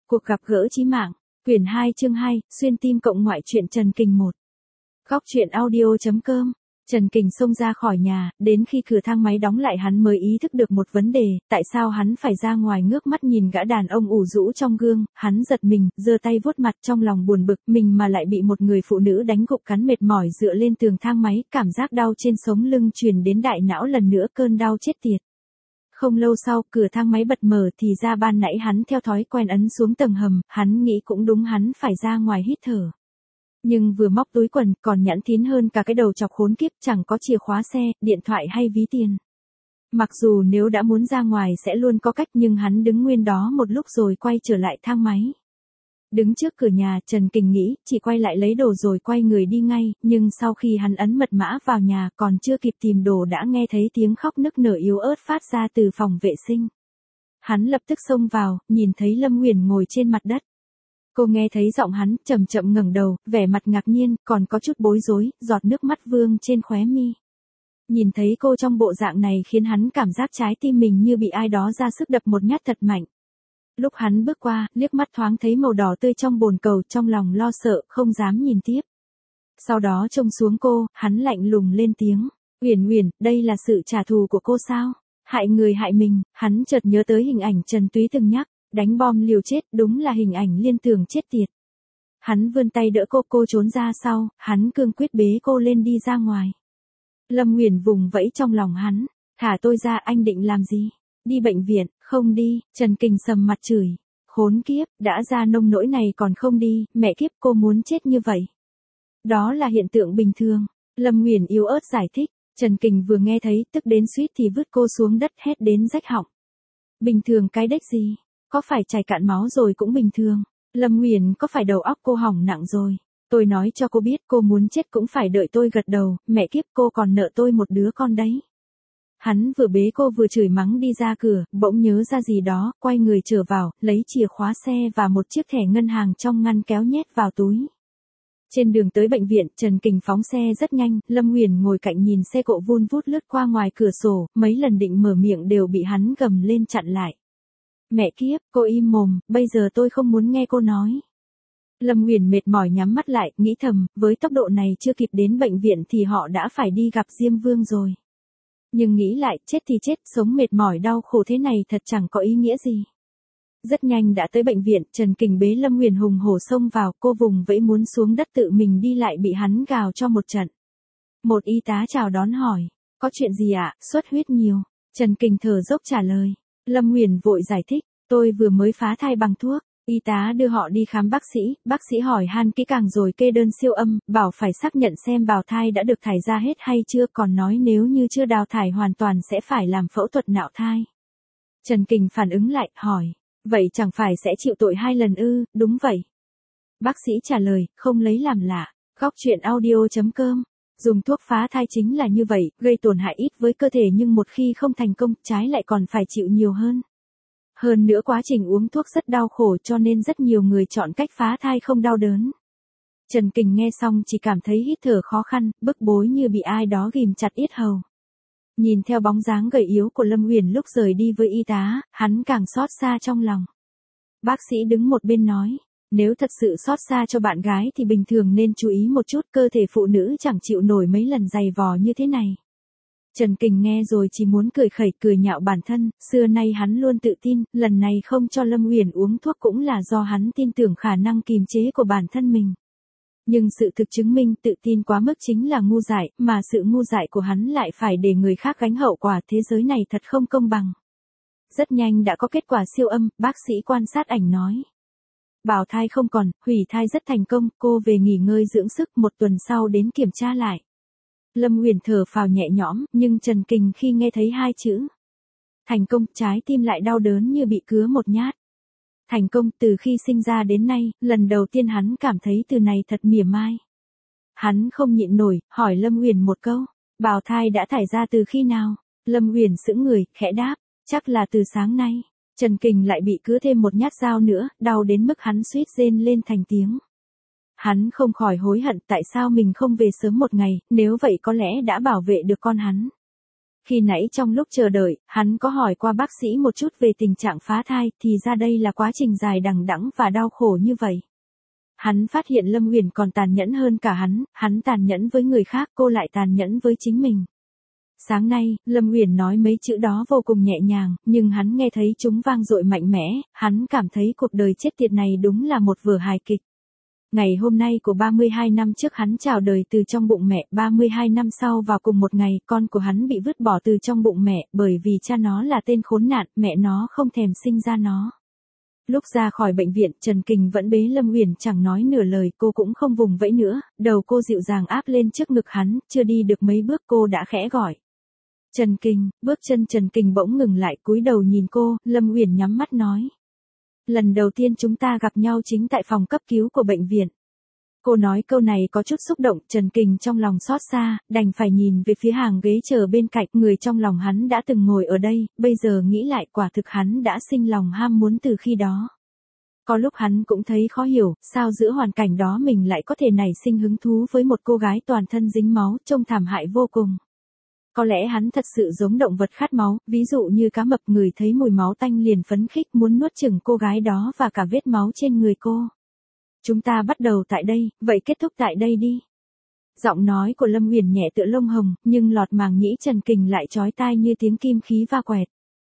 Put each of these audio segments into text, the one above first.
Cuộc gặp gỡ chí mạng, quyển 2 chương 2, xuyên tim cộng ngoại truyện Trần Kình 1. Góc truyện audio.com. Trần Kình xông ra khỏi nhà, đến khi cửa thang máy đóng lại hắn mới ý thức được một vấn đề, tại sao hắn phải ra ngoài ngước mắt nhìn gã đàn ông ủ rũ trong gương, hắn giật mình, giơ tay vuốt mặt trong lòng buồn bực, mình mà lại bị một người phụ nữ đánh gục cắn mệt mỏi dựa lên tường thang máy, cảm giác đau trên sống lưng truyền đến đại não lần nữa cơn đau chết tiệt. Không lâu sau, cửa thang máy bật mở thì ra ban nãy hắn theo thói quen ấn xuống tầng hầm, hắn nghĩ cũng đúng hắn phải ra ngoài hít thở. Nhưng vừa móc túi quần còn nhẵn thín hơn cả cái đầu chọc khốn kiếp chẳng có chìa khóa xe, điện thoại hay ví tiền. Mặc dù nếu đã muốn ra ngoài sẽ luôn có cách nhưng hắn đứng nguyên đó một lúc rồi quay trở lại thang máy. Đứng trước cửa nhà Trần Kình nghĩ chỉ quay lại lấy đồ rồi quay người đi ngay, nhưng sau khi hắn ấn mật mã vào nhà còn chưa kịp tìm đồ đã nghe thấy tiếng khóc nức nở yếu ớt phát ra từ phòng vệ sinh. Hắn lập tức xông vào, nhìn thấy Lâm Nguyền ngồi trên mặt đất. Cô nghe thấy giọng hắn, chậm chậm ngẩng đầu, vẻ mặt ngạc nhiên, còn có chút bối rối, giọt nước mắt vương trên khóe mi. Nhìn thấy cô trong bộ dạng này khiến hắn cảm giác trái tim mình như bị ai đó ra sức đập một nhát thật mạnh. Lúc hắn bước qua, liếc mắt thoáng thấy màu đỏ tươi trong bồn cầu, trong lòng lo sợ, không dám nhìn tiếp. Sau đó trông xuống cô, hắn lạnh lùng lên tiếng, "Uyển Uyển, đây là sự trả thù của cô sao? Hại người hại mình." Hắn chợt nhớ tới hình ảnh Trần Túy từng nhắc, đánh bom liều chết, đúng là hình ảnh liên tưởng chết tiệt. Hắn vươn tay đỡ cô trốn ra sau, hắn cương quyết bế cô lên đi ra ngoài. Lâm Nguyền vùng vẫy trong lòng hắn, "Thả tôi ra, anh định làm gì? Đi bệnh viện?" "Không đi." Trần Kình sầm mặt chửi, "Khốn kiếp, đã ra nông nỗi này còn không đi, mẹ kiếp cô muốn chết như vậy." "Đó là hiện tượng bình thường." Lâm Nguyền yếu ớt giải thích. Trần Kình vừa nghe thấy, tức đến suýt thì vứt cô xuống đất hét đến rách họng. "Bình thường cái đếch gì? Có phải chảy cạn máu rồi cũng bình thường. Lâm Nguyền có phải đầu óc cô hỏng nặng rồi? Tôi nói cho cô biết cô muốn chết cũng phải đợi tôi gật đầu, mẹ kiếp cô còn nợ tôi một đứa con đấy." Hắn vừa bế cô vừa chửi mắng đi ra cửa, bỗng nhớ ra gì đó, quay người trở vào, lấy chìa khóa xe và một chiếc thẻ ngân hàng trong ngăn kéo nhét vào túi. Trên đường tới bệnh viện, Trần Kình phóng xe rất nhanh, Lâm Nguyền ngồi cạnh nhìn xe cộ vun vút lướt qua ngoài cửa sổ, mấy lần định mở miệng đều bị hắn gầm lên chặn lại. "Mẹ kiếp, cô im mồm, bây giờ tôi không muốn nghe cô nói." Lâm Nguyền mệt mỏi nhắm mắt lại, nghĩ thầm, với tốc độ này chưa kịp đến bệnh viện thì họ đã phải đi gặp Diêm Vương rồi. Nhưng nghĩ lại, chết thì chết, sống mệt mỏi đau khổ thế này thật chẳng có ý nghĩa gì. Rất nhanh đã tới bệnh viện, Trần Kình bế Lâm Nguyền hùng hổ xông vào, cô vùng vẫy muốn xuống đất tự mình đi lại bị hắn gào cho một trận. Một y tá chào đón hỏi, "Có chuyện gì ạ?" "Xuất huyết nhiều." Trần Kình thở dốc trả lời. Lâm Nguyền vội giải thích, "Tôi vừa mới phá thai bằng thuốc." Y tá đưa họ đi khám bác sĩ hỏi han kỹ càng rồi kê đơn siêu âm, bảo phải xác nhận xem bào thai đã được thải ra hết hay chưa, còn nói nếu như chưa đào thải hoàn toàn sẽ phải làm phẫu thuật nạo thai. Trần Kình phản ứng lại, hỏi, "Vậy chẳng phải sẽ chịu tội 2 lần ư?" "Đúng vậy." Bác sĩ trả lời, không lấy làm lạ. Góc truyện audio.com. Dùng thuốc phá thai chính là như vậy, gây tổn hại ít với cơ thể nhưng một khi không thành công, trái lại còn phải chịu nhiều hơn. Hơn nữa quá trình uống thuốc rất đau khổ cho nên rất nhiều người chọn cách phá thai không đau đớn. Trần Kình nghe xong chỉ cảm thấy hít thở khó khăn, bức bối như bị ai đó ghim chặt yết hầu. Nhìn theo bóng dáng gầy yếu của Lâm Nguyền lúc rời đi với y tá, hắn càng xót xa trong lòng. Bác sĩ đứng một bên nói, "Nếu thật sự xót xa cho bạn gái thì bình thường nên chú ý một chút, cơ thể phụ nữ chẳng chịu nổi mấy lần giày vò như thế này." Trần Kình nghe rồi chỉ muốn cười khẩy cười nhạo bản thân, xưa nay hắn luôn tự tin, lần này không cho Lâm Nguyền uống thuốc cũng là do hắn tin tưởng khả năng kiềm chế của bản thân mình. Nhưng sự thực chứng minh tự tin quá mức chính là ngu dại, mà sự ngu dại của hắn lại phải để người khác gánh hậu quả, thế giới này thật không công bằng. Rất nhanh đã có kết quả siêu âm, bác sĩ quan sát ảnh nói. Bào thai không còn, hủy thai rất thành công, cô về nghỉ ngơi dưỡng sức, 1 tuần sau đến kiểm tra lại. Lâm Nguyền thở phào nhẹ nhõm, nhưng Trần Kình khi nghe thấy 2 chữ thành công, trái tim lại đau đớn như bị cứa một nhát. Thành công, từ khi sinh ra đến nay, lần đầu tiên hắn cảm thấy từ này thật mỉa mai. Hắn không nhịn nổi, hỏi Lâm Nguyền một câu, "Bào thai đã thải ra từ khi nào?" Lâm Nguyền sững người, khẽ đáp, "Chắc là từ sáng nay." Trần Kình lại bị cứa thêm một nhát dao nữa, đau đến mức hắn suýt rên lên thành tiếng. Hắn không khỏi hối hận tại sao mình không về sớm một ngày, nếu vậy có lẽ đã bảo vệ được con hắn. Khi nãy trong lúc chờ đợi, hắn có hỏi qua bác sĩ một chút về tình trạng phá thai, thì ra đây là quá trình dài đằng đẵng và đau khổ như vậy. Hắn phát hiện Lâm Uyển còn tàn nhẫn hơn cả hắn tàn nhẫn với người khác, cô lại tàn nhẫn với chính mình. Sáng nay, Lâm Uyển nói mấy chữ đó vô cùng nhẹ nhàng, nhưng hắn nghe thấy chúng vang dội mạnh mẽ, hắn cảm thấy cuộc đời chết tiệt này đúng là một vở hài kịch. Ngày hôm nay của 32 năm trước hắn chào đời từ trong bụng mẹ, 32 năm sau vào cùng một ngày, con của hắn bị vứt bỏ từ trong bụng mẹ, bởi vì cha nó là tên khốn nạn, mẹ nó không thèm sinh ra nó. Lúc ra khỏi bệnh viện, Trần Kình vẫn bế Lâm Uyển chẳng nói nửa lời, cô cũng không vùng vẫy nữa, đầu cô dịu dàng áp lên trước ngực hắn, chưa đi được mấy bước cô đã khẽ gọi. Trần Kình, bước chân Trần Kình bỗng ngừng lại, cúi đầu nhìn cô, Lâm Uyển nhắm mắt nói. Lần đầu tiên chúng ta gặp nhau chính tại phòng cấp cứu của bệnh viện. Cô nói câu này có chút xúc động, Trần Kình trong lòng xót xa, đành phải nhìn về phía hàng ghế chờ bên cạnh, người trong lòng hắn đã từng ngồi ở đây, bây giờ nghĩ lại quả thực hắn đã sinh lòng ham muốn từ khi đó. Có lúc hắn cũng thấy khó hiểu, sao giữa hoàn cảnh đó mình lại có thể nảy sinh hứng thú với một cô gái toàn thân dính máu, trông thảm hại vô cùng. Có lẽ hắn thật sự giống động vật khát máu, ví dụ như cá mập ngửi thấy mùi máu tanh liền phấn khích muốn nuốt chửng cô gái đó và cả vết máu trên người cô. Chúng ta bắt đầu tại đây, vậy kết thúc tại đây đi. Giọng nói của Lâm Uyển nhẹ tựa lông hồng, nhưng lọt màng nhĩ Trần Kình lại chói tai như tiếng kim khí va quẹt.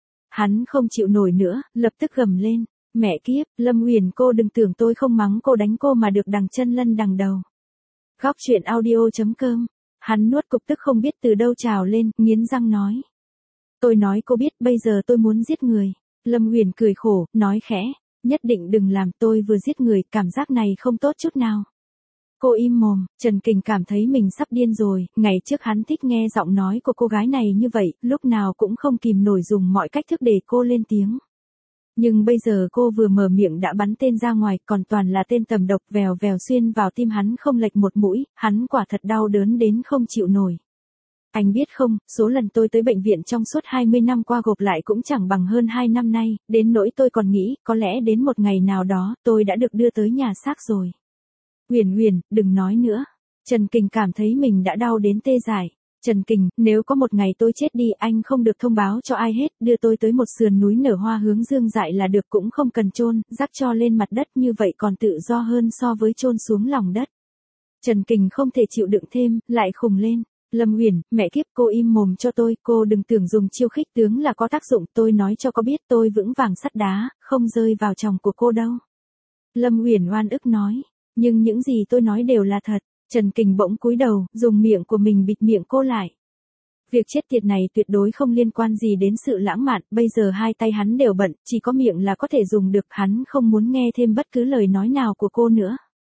Hắn không chịu nổi nữa, lập tức gầm lên. Mẹ kiếp, Lâm Uyển cô đừng tưởng tôi không mắng cô đánh cô mà được đằng chân lân đằng đầu. Góc truyện audio.com. Hắn nuốt cục tức không biết từ đâu trào lên, nghiến răng nói. Tôi nói cô biết, bây giờ tôi muốn giết người. Lâm Uyển cười khổ, nói khẽ. Nhất định đừng làm, tôi vừa giết người, cảm giác này không tốt chút nào. Cô im mồm, Trần Kình cảm thấy mình sắp điên rồi, ngày trước hắn thích nghe giọng nói của cô gái này như vậy, lúc nào cũng không kìm nổi dùng mọi cách thức để cô lên tiếng. Nhưng bây giờ cô vừa mở miệng đã bắn tên ra ngoài, còn toàn là tên tầm độc, vèo vèo xuyên vào tim hắn không lệch một mũi, hắn quả thật đau đớn đến không chịu nổi. Anh biết không, số lần tôi tới bệnh viện trong suốt 20 năm qua gộp lại cũng chẳng bằng hơn 2 năm nay, đến nỗi tôi còn nghĩ, có lẽ đến một ngày nào đó, tôi đã được đưa tới nhà xác rồi. Uyển, đừng nói nữa. Trần Kình cảm thấy mình đã đau đến tê dại. Trần Kình, nếu có một ngày tôi chết đi, anh không được thông báo cho ai hết, đưa tôi tới một sườn núi nở hoa hướng dương dại là được, cũng không cần chôn, rắc cho lên mặt đất, như vậy còn tự do hơn so với chôn xuống lòng đất. Trần Kình không thể chịu đựng thêm, lại khùng lên. Lâm Uyển, mẹ kiếp, cô im mồm cho tôi, cô đừng tưởng dùng chiêu khích tướng là có tác dụng, tôi nói cho có biết tôi vững vàng sắt đá, không rơi vào chồng của cô đâu. Lâm Uyển oan ức nói, nhưng những gì tôi nói đều là thật. Trần Kình bỗng cúi đầu, dùng miệng của mình bịt miệng cô lại. Việc chết tiệt này tuyệt đối không liên quan gì đến sự lãng mạn, bây giờ hai tay hắn đều bận, chỉ có miệng là có thể dùng được, hắn không muốn nghe thêm bất cứ lời nói nào của cô nữa.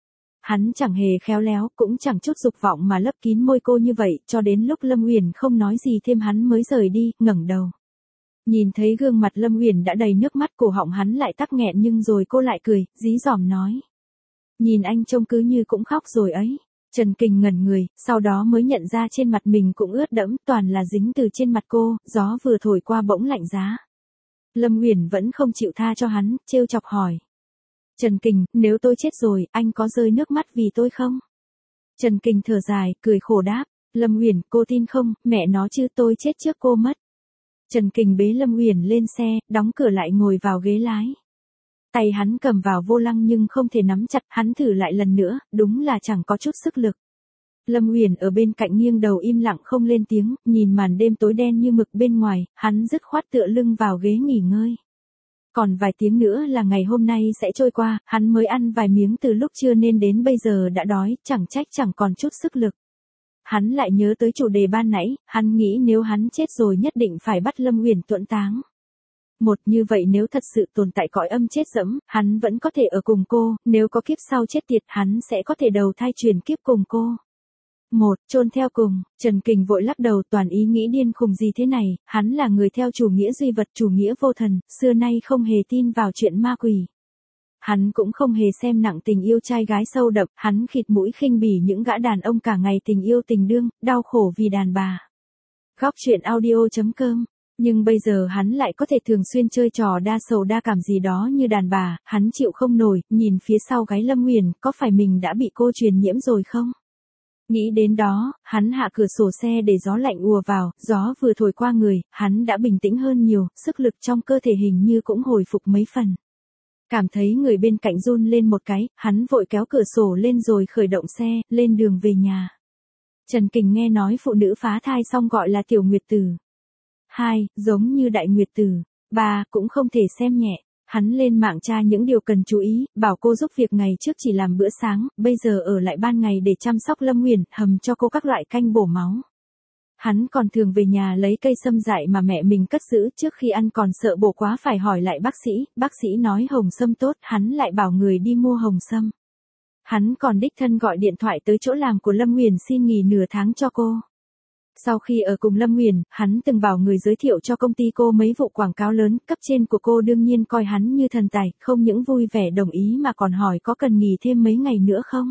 Hắn chẳng hề khéo léo, cũng chẳng chút dục vọng mà lấp kín môi cô như vậy, cho đến lúc Lâm Uyển không nói gì thêm hắn mới rời đi, ngẩng đầu. Nhìn thấy gương mặt Lâm Uyển đã đầy nước mắt, cổ họng hắn lại tắc nghẹn, nhưng rồi cô lại cười, dí dỏm nói. Nhìn anh trông cứ như cũng khóc rồi ấy. Trần Kình ngẩn người, sau đó mới nhận ra trên mặt mình cũng ướt đẫm, toàn là dính từ trên mặt cô, gió vừa thổi qua bỗng lạnh giá. Lâm Uyển vẫn không chịu tha cho hắn, trêu chọc hỏi. Trần Kình, nếu tôi chết rồi, anh có rơi nước mắt vì tôi không? Trần Kình thở dài, cười khổ đáp. Lâm Uyển, cô tin không, mẹ nó chứ, tôi chết trước cô mất. Trần Kình bế Lâm Uyển lên xe, đóng cửa lại ngồi vào ghế lái. Tay hắn cầm vào vô lăng nhưng không thể nắm chặt, hắn thử lại lần nữa, đúng là chẳng có chút sức lực. Lâm Uyển ở bên cạnh nghiêng đầu im lặng không lên tiếng, nhìn màn đêm tối đen như mực bên ngoài, hắn dứt khoát tựa lưng vào ghế nghỉ ngơi. Còn vài tiếng nữa là ngày hôm nay sẽ trôi qua, hắn mới ăn vài miếng từ lúc trưa nên đến bây giờ đã đói, chẳng trách chẳng còn chút sức lực. Hắn lại nhớ tới chủ đề ban nãy, hắn nghĩ nếu hắn chết rồi nhất định phải bắt Lâm Uyển tuẫn táng. Một, như vậy nếu thật sự tồn tại cõi âm chết dẫm, hắn vẫn có thể ở cùng cô, nếu có kiếp sau chết tiệt hắn sẽ có thể đầu thai truyền kiếp cùng cô. Một, chôn theo cùng, Trần Kình vội lắc đầu, toàn ý nghĩ điên khùng gì thế này, hắn là người theo chủ nghĩa duy vật, chủ nghĩa vô thần, xưa nay không hề tin vào chuyện ma quỷ. Hắn cũng không hề xem nặng tình yêu trai gái sâu đậm, hắn khịt mũi khinh bỉ những gã đàn ông cả ngày tình yêu tình đương, đau khổ vì đàn bà. Góc truyện audio.com. Nhưng bây giờ hắn lại có thể thường xuyên chơi trò đa sầu đa cảm gì đó như đàn bà, hắn chịu không nổi, nhìn phía sau gáy Lâm Uyển, có phải mình đã bị cô truyền nhiễm rồi không? Nghĩ đến đó, hắn hạ cửa sổ xe để gió lạnh ùa vào, gió vừa thổi qua người, hắn đã bình tĩnh hơn nhiều, sức lực trong cơ thể hình như cũng hồi phục mấy phần. Cảm thấy người bên cạnh run lên một cái, hắn vội kéo cửa sổ lên rồi khởi động xe, lên đường về nhà. Trần Kình nghe nói phụ nữ phá thai xong gọi là tiểu nguyệt tử. 2. Giống như đại nguyệt tử. 3. Cũng không thể xem nhẹ. Hắn lên mạng tra những điều cần chú ý, bảo cô giúp việc ngày trước chỉ làm bữa sáng, bây giờ ở lại ban ngày để chăm sóc Lâm Nguyền, hầm cho cô các loại canh bổ máu. Hắn còn thường về nhà lấy cây sâm dại mà mẹ mình cất giữ trước khi ăn, còn sợ bổ quá phải hỏi lại bác sĩ nói hồng sâm tốt, hắn lại bảo người đi mua hồng sâm. Hắn còn đích thân gọi điện thoại tới chỗ làm của Lâm Nguyền xin nghỉ nửa tháng cho cô. Sau khi ở cùng Lâm Nguyền, hắn từng bảo người giới thiệu cho công ty cô mấy vụ quảng cáo lớn, cấp trên của cô đương nhiên coi hắn như thần tài, không những vui vẻ đồng ý mà còn hỏi có cần nghỉ thêm mấy ngày nữa không.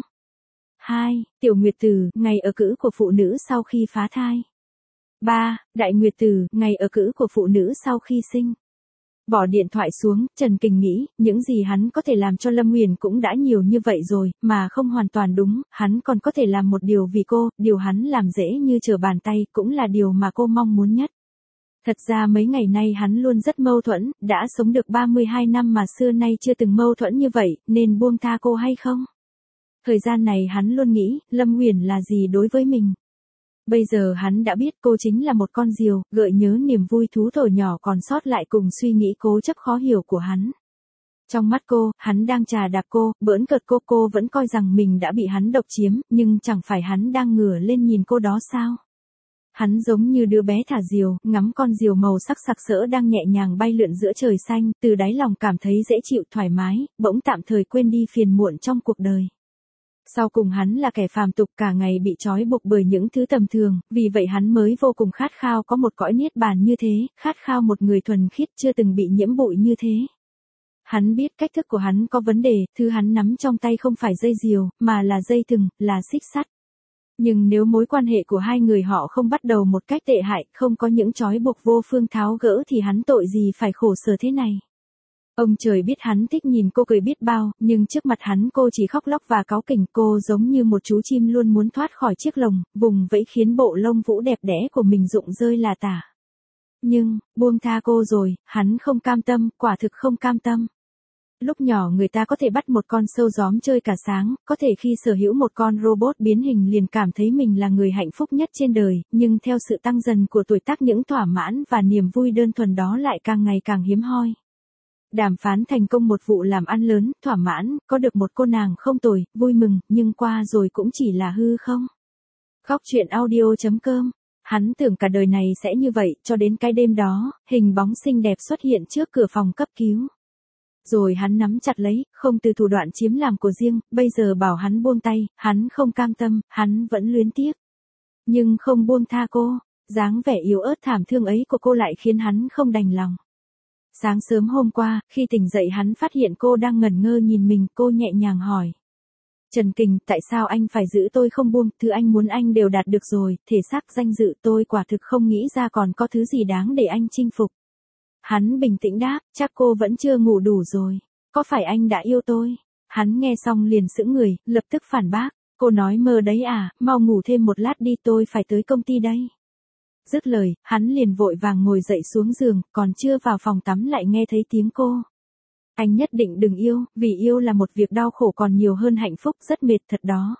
2. Tiểu nguyệt tử, ngày ở cữ của phụ nữ sau khi phá thai. 3. Đại nguyệt tử, ngày ở cữ của phụ nữ sau khi sinh. Bỏ điện thoại xuống, Trần Kình nghĩ, những gì hắn có thể làm cho Lâm Nguyền cũng đã nhiều như vậy rồi, mà không hoàn toàn đúng, hắn còn có thể làm một điều vì cô, điều hắn làm dễ như trở bàn tay, cũng là điều mà cô mong muốn nhất. Thật ra mấy ngày nay hắn luôn rất mâu thuẫn, đã sống được 32 năm mà xưa nay chưa từng mâu thuẫn như vậy, nên buông tha cô hay không? Thời gian này hắn luôn nghĩ, Lâm Nguyền là gì đối với mình? Bây giờ hắn đã biết cô chính là một con diều, gợi nhớ niềm vui thú thổi nhỏ còn sót lại cùng suy nghĩ cố chấp khó hiểu của hắn. Trong mắt cô, hắn đang chà đạp cô, bỡn cợt cô vẫn coi rằng mình đã bị hắn độc chiếm, nhưng chẳng phải hắn đang ngửa lên nhìn cô đó sao? Hắn giống như đứa bé thả diều, ngắm con diều màu sắc sặc sỡ đang nhẹ nhàng bay lượn giữa trời xanh, từ đáy lòng cảm thấy dễ chịu thoải mái, bỗng tạm thời quên đi phiền muộn trong cuộc đời. Sau cùng hắn là kẻ phàm tục, cả ngày bị trói buộc bởi những thứ tầm thường, vì vậy hắn mới vô cùng khát khao có một cõi niết bàn như thế, khát khao một người thuần khiết chưa từng bị nhiễm bụi như thế. Hắn biết cách thức của hắn có vấn đề, thứ hắn nắm trong tay không phải dây diều, mà là dây thừng, là xích sắt. Nhưng nếu mối quan hệ của hai người họ không bắt đầu một cách tệ hại, không có những trói buộc vô phương tháo gỡ thì hắn tội gì phải khổ sở thế này. Ông trời biết hắn thích nhìn cô cười biết bao, nhưng trước mặt hắn cô chỉ khóc lóc và cáu kỉnh, cô giống như một chú chim luôn muốn thoát khỏi chiếc lồng, vùng vẫy khiến bộ lông vũ đẹp đẽ của mình rụng rơi là tả. Nhưng, buông tha cô rồi, hắn không cam tâm, quả thực không cam tâm. Lúc nhỏ người ta có thể bắt một con sâu gióm chơi cả sáng, có thể khi sở hữu một con robot biến hình liền cảm thấy mình là người hạnh phúc nhất trên đời, nhưng theo sự tăng dần của tuổi tác những thỏa mãn và niềm vui đơn thuần đó lại càng ngày càng hiếm hoi. Đàm phán thành công một vụ làm ăn lớn, thỏa mãn, có được một cô nàng không tồi, vui mừng, nhưng qua rồi cũng chỉ là hư không. Góc truyện audio.com. Hắn tưởng cả đời này sẽ như vậy, cho đến cái đêm đó, hình bóng xinh đẹp xuất hiện trước cửa phòng cấp cứu. Rồi hắn nắm chặt lấy, không từ thủ đoạn chiếm làm của riêng, bây giờ bảo hắn buông tay, hắn không cam tâm, hắn vẫn luyến tiếc. Nhưng không buông tha cô, dáng vẻ yếu ớt thảm thương ấy của cô lại khiến hắn không đành lòng. Sáng sớm hôm qua, khi tỉnh dậy hắn phát hiện cô đang ngẩn ngơ nhìn mình, cô nhẹ nhàng hỏi. Trần Kình, tại sao anh phải giữ tôi không buông, thứ anh muốn anh đều đạt được rồi, thể xác danh dự tôi quả thực không nghĩ ra còn có thứ gì đáng để anh chinh phục. Hắn bình tĩnh đáp, chắc cô vẫn chưa ngủ đủ rồi, có phải anh đã yêu tôi? Hắn nghe xong liền sững người, lập tức phản bác, cô nói mơ đấy à, mau ngủ thêm một lát đi, tôi phải tới công ty đây. Dứt lời, hắn liền vội vàng ngồi dậy xuống giường, còn chưa vào phòng tắm lại nghe thấy tiếng cô. Anh nhất định đừng yêu, vì yêu là một việc đau khổ còn nhiều hơn hạnh phúc, rất mệt thật đó.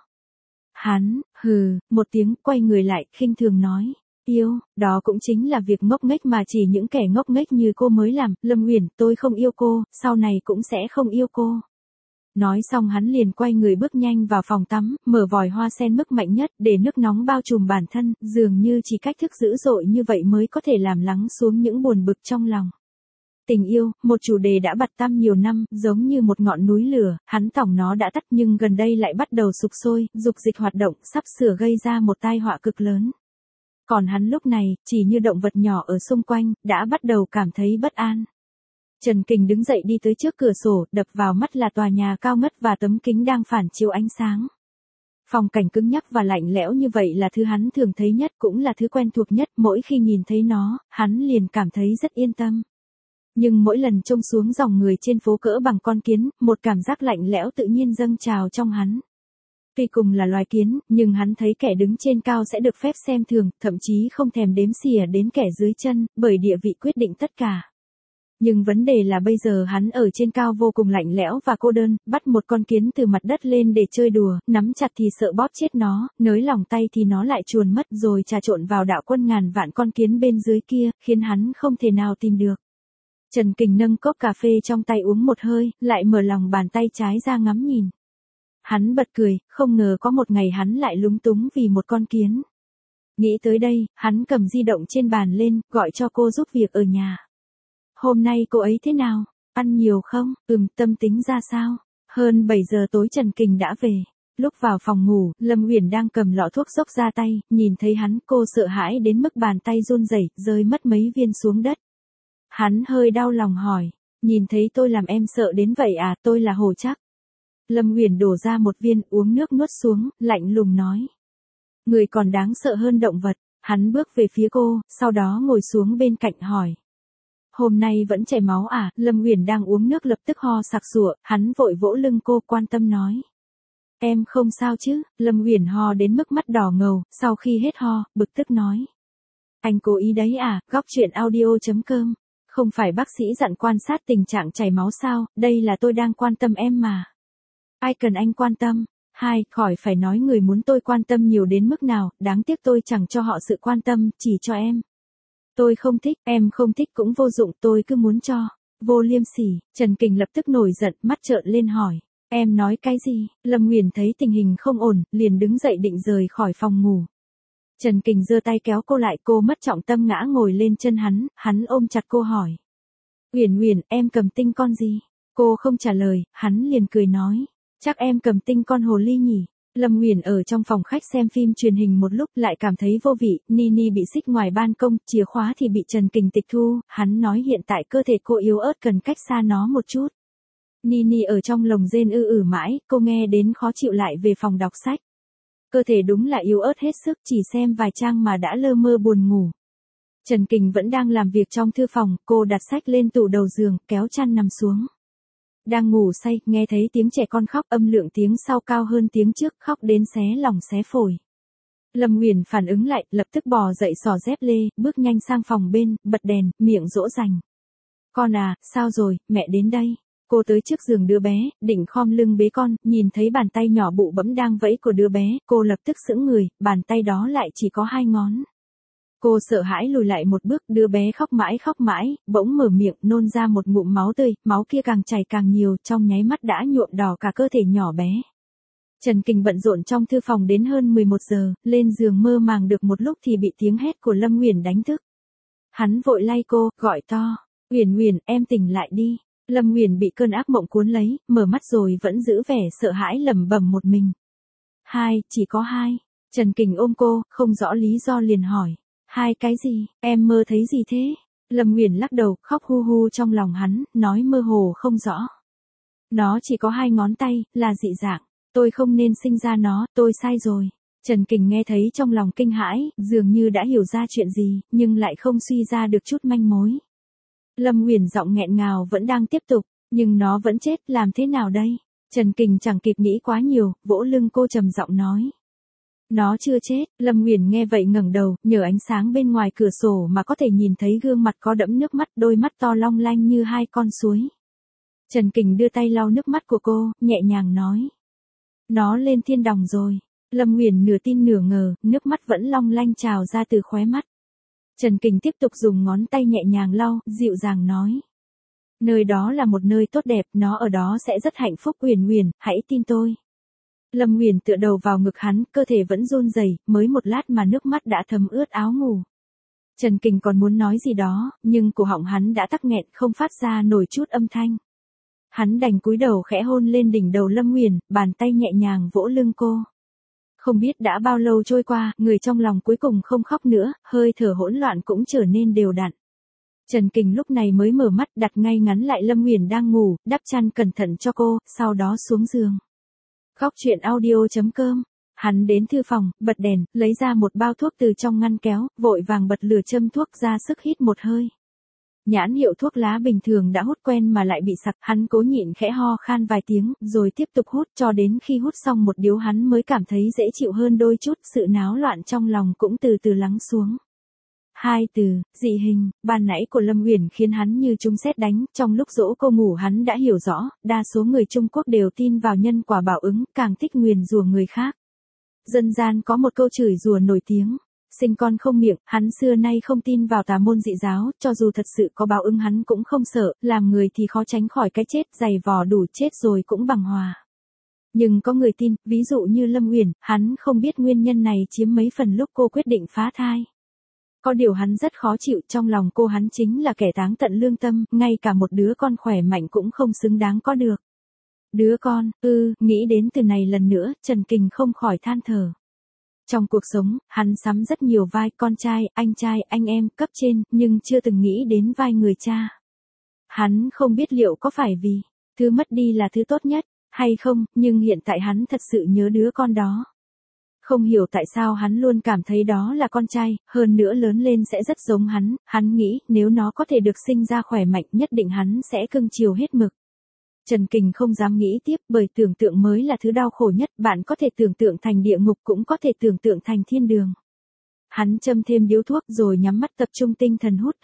Hắn, hừ, một tiếng, quay người lại, khinh thường nói. Yêu, đó cũng chính là việc ngốc nghếch mà chỉ những kẻ ngốc nghếch như cô mới làm, Lâm Uyển, tôi không yêu cô, sau này cũng sẽ không yêu cô. Nói xong hắn liền quay người bước nhanh vào phòng tắm, mở vòi hoa sen mức mạnh nhất, để nước nóng bao trùm bản thân, dường như chỉ cách thức dữ dội như vậy mới có thể làm lắng xuống những buồn bực trong lòng. Tình yêu, một chủ đề đã bặt tăm nhiều năm, giống như một ngọn núi lửa, hắn tỏng nó đã tắt nhưng gần đây lại bắt đầu sục sôi, dục dịch hoạt động, sắp sửa gây ra một tai họa cực lớn. Còn hắn lúc này, chỉ như động vật nhỏ ở xung quanh, đã bắt đầu cảm thấy bất an. Trần Kình đứng dậy đi tới trước cửa sổ, đập vào mắt là tòa nhà cao ngất và tấm kính đang phản chiếu ánh sáng. Phong cảnh cứng nhắc và lạnh lẽo như vậy là thứ hắn thường thấy nhất, cũng là thứ quen thuộc nhất, mỗi khi nhìn thấy nó, hắn liền cảm thấy rất yên tâm. Nhưng mỗi lần trông xuống dòng người trên phố cỡ bằng con kiến, một cảm giác lạnh lẽo tự nhiên dâng trào trong hắn. Tuy cùng là loài kiến, nhưng hắn thấy kẻ đứng trên cao sẽ được phép xem thường, thậm chí không thèm đếm xỉa đến kẻ dưới chân, bởi địa vị quyết định tất cả. Nhưng vấn đề là bây giờ hắn ở trên cao vô cùng lạnh lẽo và cô đơn, bắt một con kiến từ mặt đất lên để chơi đùa, nắm chặt thì sợ bóp chết nó, nới lỏng tay thì nó lại chuồn mất rồi trà trộn vào đạo quân ngàn vạn con kiến bên dưới kia, khiến hắn không thể nào tìm được. Trần Kình nâng cốc cà phê trong tay uống một hơi, lại mở lòng bàn tay trái ra ngắm nhìn. Hắn bật cười, không ngờ có một ngày hắn lại lúng túng vì một con kiến. Nghĩ tới đây, hắn cầm di động trên bàn lên, gọi cho cô giúp việc ở nhà. Hôm nay cô ấy thế nào? Ăn nhiều không? Tâm tính ra sao? Hơn 7 giờ tối Trần Kình đã về. Lúc vào phòng ngủ, Lâm Uyển đang cầm lọ thuốc xốc ra tay, nhìn thấy hắn, cô sợ hãi đến mức bàn tay run rẩy, rơi mất mấy viên xuống đất. Hắn hơi đau lòng hỏi, nhìn thấy tôi làm em sợ đến vậy à? Tôi là Hồ Trác. Lâm Uyển đổ ra một viên, uống nước nuốt xuống, lạnh lùng nói. Người còn đáng sợ hơn động vật. Hắn bước về phía cô, sau đó ngồi xuống bên cạnh hỏi. Hôm nay vẫn chảy máu à? Lâm Uyển đang uống nước lập tức ho sặc sụa, hắn vội vỗ lưng cô, quan tâm nói. Em không sao chứ? Lâm Uyển ho đến mức mắt đỏ ngầu, sau khi hết ho, bực tức nói. Anh cố ý đấy à? Góc chuyện audio.com. Không phải bác sĩ dặn quan sát tình trạng chảy máu sao? Đây là tôi đang quan tâm em mà. Ai cần anh quan tâm? Khỏi phải nói người muốn tôi quan tâm nhiều đến mức nào, đáng tiếc tôi chẳng cho họ sự quan tâm, chỉ cho em. Tôi không thích, em không thích cũng vô dụng, tôi cứ muốn cho. Vô liêm sỉ. Trần Kình lập tức nổi giận, mắt trợn lên hỏi. Em nói cái gì? Lâm Uyển thấy tình hình không ổn, liền đứng dậy định rời khỏi phòng ngủ. Trần Kình giơ tay kéo cô lại, cô mất trọng tâm ngã ngồi lên chân hắn ôm chặt cô hỏi. Uyển, em cầm tinh con gì? Cô không trả lời, hắn liền cười nói. Chắc em cầm tinh con hồ ly nhỉ? Lâm Uyển ở trong phòng khách xem phim truyền hình một lúc lại cảm thấy vô vị, Nini bị xích ngoài ban công, chìa khóa thì bị Trần Kình tịch thu, hắn nói hiện tại cơ thể cô yếu ớt cần cách xa nó một chút. Nini ở trong lồng rên mãi, cô nghe đến khó chịu lại về phòng đọc sách. Cơ thể đúng là yếu ớt hết sức, chỉ xem vài trang mà đã lơ mơ buồn ngủ. Trần Kình vẫn đang làm việc trong thư phòng, cô đặt sách lên tủ đầu giường, kéo chăn nằm xuống. Đang ngủ say, nghe thấy tiếng trẻ con khóc, âm lượng tiếng sau cao hơn tiếng trước, khóc đến xé lòng xé phổi. Lâm Uyển phản ứng lại, lập tức bò dậy xỏ dép lê, bước nhanh sang phòng bên, bật đèn, miệng dỗ dành. Con à, sao rồi, mẹ đến đây. Cô tới trước giường đứa bé, định khom lưng bế con, nhìn thấy bàn tay nhỏ bụ bẫm đang vẫy của đứa bé, cô lập tức sững người, bàn tay đó lại chỉ có 2 ngón. Cô sợ hãi lùi lại một bước, đứa bé khóc mãi, bỗng mở miệng nôn ra một ngụm máu tươi, máu kia càng chảy càng nhiều, trong nháy mắt đã nhuộm đỏ cả cơ thể nhỏ bé. Trần Kình bận rộn trong thư phòng đến hơn 11 giờ, lên giường mơ màng được một lúc thì bị tiếng hét của Lâm Uyển đánh thức. Hắn vội lay cô, gọi to, Uyển, em tỉnh lại đi. Lâm Uyển bị cơn ác mộng cuốn lấy, mở mắt rồi vẫn giữ vẻ sợ hãi lẩm bẩm một mình. Chỉ có 2. Trần Kình ôm cô, không rõ lý do liền hỏi. 2 cái gì? Em mơ thấy gì thế? Lâm Uyển lắc đầu, khóc hu hu trong lòng hắn, nói mơ hồ không rõ. Nó chỉ có 2 ngón tay, là dị dạng. Tôi không nên sinh ra nó, tôi sai rồi. Trần Kình nghe thấy trong lòng kinh hãi, dường như đã hiểu ra chuyện gì, nhưng lại không suy ra được chút manh mối. Lâm Uyển giọng nghẹn ngào vẫn đang tiếp tục, nhưng nó vẫn chết, làm thế nào đây? Trần Kình chẳng kịp nghĩ quá nhiều, vỗ lưng cô trầm giọng nói. Nó chưa chết. Lâm Uyển nghe vậy ngẩng đầu, nhờ ánh sáng bên ngoài cửa sổ mà có thể nhìn thấy gương mặt có đẫm nước mắt, đôi mắt to long lanh như 2 con suối. Trần Kình đưa tay lau nước mắt của cô, nhẹ nhàng nói. Nó lên thiên đàng rồi. Lâm Uyển nửa tin nửa ngờ, nước mắt vẫn long lanh trào ra từ khóe mắt. Trần Kình tiếp tục dùng ngón tay nhẹ nhàng lau, dịu dàng nói. Nơi đó là một nơi tốt đẹp, nó ở đó sẽ rất hạnh phúc. Uyển, hãy tin tôi. Lâm Uyển tựa đầu vào ngực hắn, cơ thể vẫn run rẩy, mới một lát mà nước mắt đã thấm ướt áo ngủ. Trần Kình còn muốn nói gì đó, nhưng cổ họng hắn đã tắc nghẹn, không phát ra nổi chút âm thanh. Hắn đành cúi đầu khẽ hôn lên đỉnh đầu Lâm Uyển, bàn tay nhẹ nhàng vỗ lưng cô. Không biết đã bao lâu trôi qua, người trong lòng cuối cùng không khóc nữa, hơi thở hỗn loạn cũng trở nên đều đặn. Trần Kình lúc này mới mở mắt, đặt ngay ngắn lại Lâm Uyển đang ngủ, đắp chăn cẩn thận cho cô, sau đó xuống giường. Góc chuyện audio.com. Hắn đến thư phòng, bật đèn, lấy ra một bao thuốc từ trong ngăn kéo, vội vàng bật lửa châm thuốc ra sức hít một hơi. Nhãn hiệu thuốc lá bình thường đã hút quen mà lại bị sặc, hắn cố nhịn khẽ ho khan vài tiếng, rồi tiếp tục hút cho đến khi hút xong một điếu hắn mới cảm thấy dễ chịu hơn đôi chút, sự náo loạn trong lòng cũng từ từ lắng xuống. Hai từ, dị hình, ban nãy của Lâm Uyển khiến hắn như trúng sét đánh, trong lúc dỗ cô ngủ hắn đã hiểu rõ, đa số người Trung Quốc đều tin vào nhân quả báo ứng, càng thích nguyền rủa người khác. Dân gian có một câu chửi rủa nổi tiếng, sinh con không miệng, hắn xưa nay không tin vào tà môn dị giáo, cho dù thật sự có báo ứng hắn cũng không sợ, làm người thì khó tránh khỏi cái chết, giày vò đủ chết rồi cũng bằng hòa. Nhưng có người tin, ví dụ như Lâm Uyển, hắn không biết nguyên nhân này chiếm mấy phần lúc cô quyết định phá thai. Có điều hắn rất khó chịu, trong lòng cô hắn chính là kẻ táng tận lương tâm, ngay cả một đứa con khỏe mạnh cũng không xứng đáng có được. Đứa con, nghĩ đến từ này lần nữa, Trần Kình không khỏi than thở. Trong cuộc sống, hắn sắm rất nhiều vai con trai, anh em, cấp trên, nhưng chưa từng nghĩ đến vai người cha. Hắn không biết liệu có phải vì thứ mất đi là thứ tốt nhất, hay không, nhưng hiện tại hắn thật sự nhớ đứa con đó. Không hiểu tại sao hắn luôn cảm thấy đó là con trai, hơn nữa lớn lên sẽ rất giống hắn nghĩ nếu nó có thể được sinh ra khỏe mạnh nhất định hắn sẽ cưng chiều hết mực. Trần Kình không dám nghĩ tiếp bởi tưởng tượng mới là thứ đau khổ nhất, bạn có thể tưởng tượng thành địa ngục cũng có thể tưởng tượng thành thiên đường. Hắn châm thêm điếu thuốc rồi nhắm mắt tập trung tinh thần hút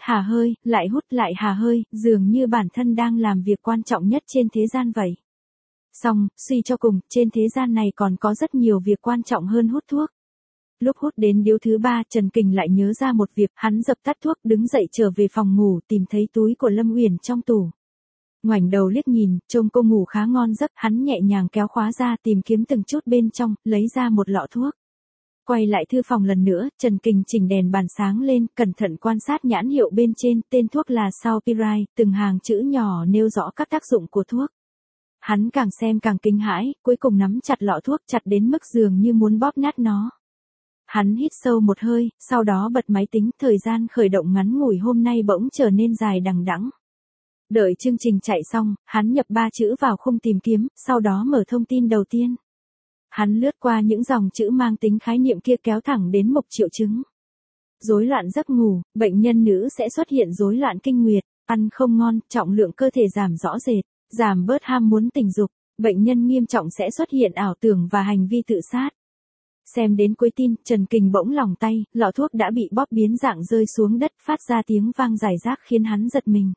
lại hà hơi, dường như bản thân đang làm việc quan trọng nhất trên thế gian vậy. Xong, suy cho cùng, trên thế gian này còn có rất nhiều việc quan trọng hơn hút thuốc. Lúc hút đến điếu thứ 3, Trần Kình lại nhớ ra một việc, hắn dập tắt thuốc đứng dậy trở về phòng ngủ tìm thấy túi của Lâm Uyển trong tủ. Ngoảnh đầu liếc nhìn, trông cô ngủ khá ngon giấc, hắn nhẹ nhàng kéo khóa ra tìm kiếm từng chút bên trong, lấy ra một lọ thuốc. Quay lại thư phòng lần nữa, Trần Kình chỉnh đèn bàn sáng lên, cẩn thận quan sát nhãn hiệu bên trên, tên thuốc là Saupirai, từng hàng chữ nhỏ nêu rõ các tác dụng của thuốc. Hắn càng xem càng kinh hãi, cuối cùng nắm chặt lọ thuốc chặt đến mức dường như muốn bóp nát nó. Hắn hít sâu một hơi, sau đó bật máy tính, thời gian khởi động ngắn ngủi hôm nay bỗng trở nên dài đằng đẵng. Đợi chương trình chạy xong, hắn nhập 3 chữ vào khung tìm kiếm, sau đó mở thông tin đầu tiên. Hắn lướt qua những dòng chữ mang tính khái niệm kia kéo thẳng đến mục triệu chứng. Rối loạn giấc ngủ, bệnh nhân nữ sẽ xuất hiện rối loạn kinh nguyệt, ăn không ngon, trọng lượng cơ thể giảm rõ rệt, giảm bớt ham muốn tình dục, bệnh nhân nghiêm trọng sẽ xuất hiện ảo tưởng và hành vi tự sát. Xem đến cuối tin, Trần Kình bỗng lòng tay, lọ thuốc đã bị bóp biến dạng rơi xuống đất phát ra tiếng vang rải rác khiến hắn giật mình.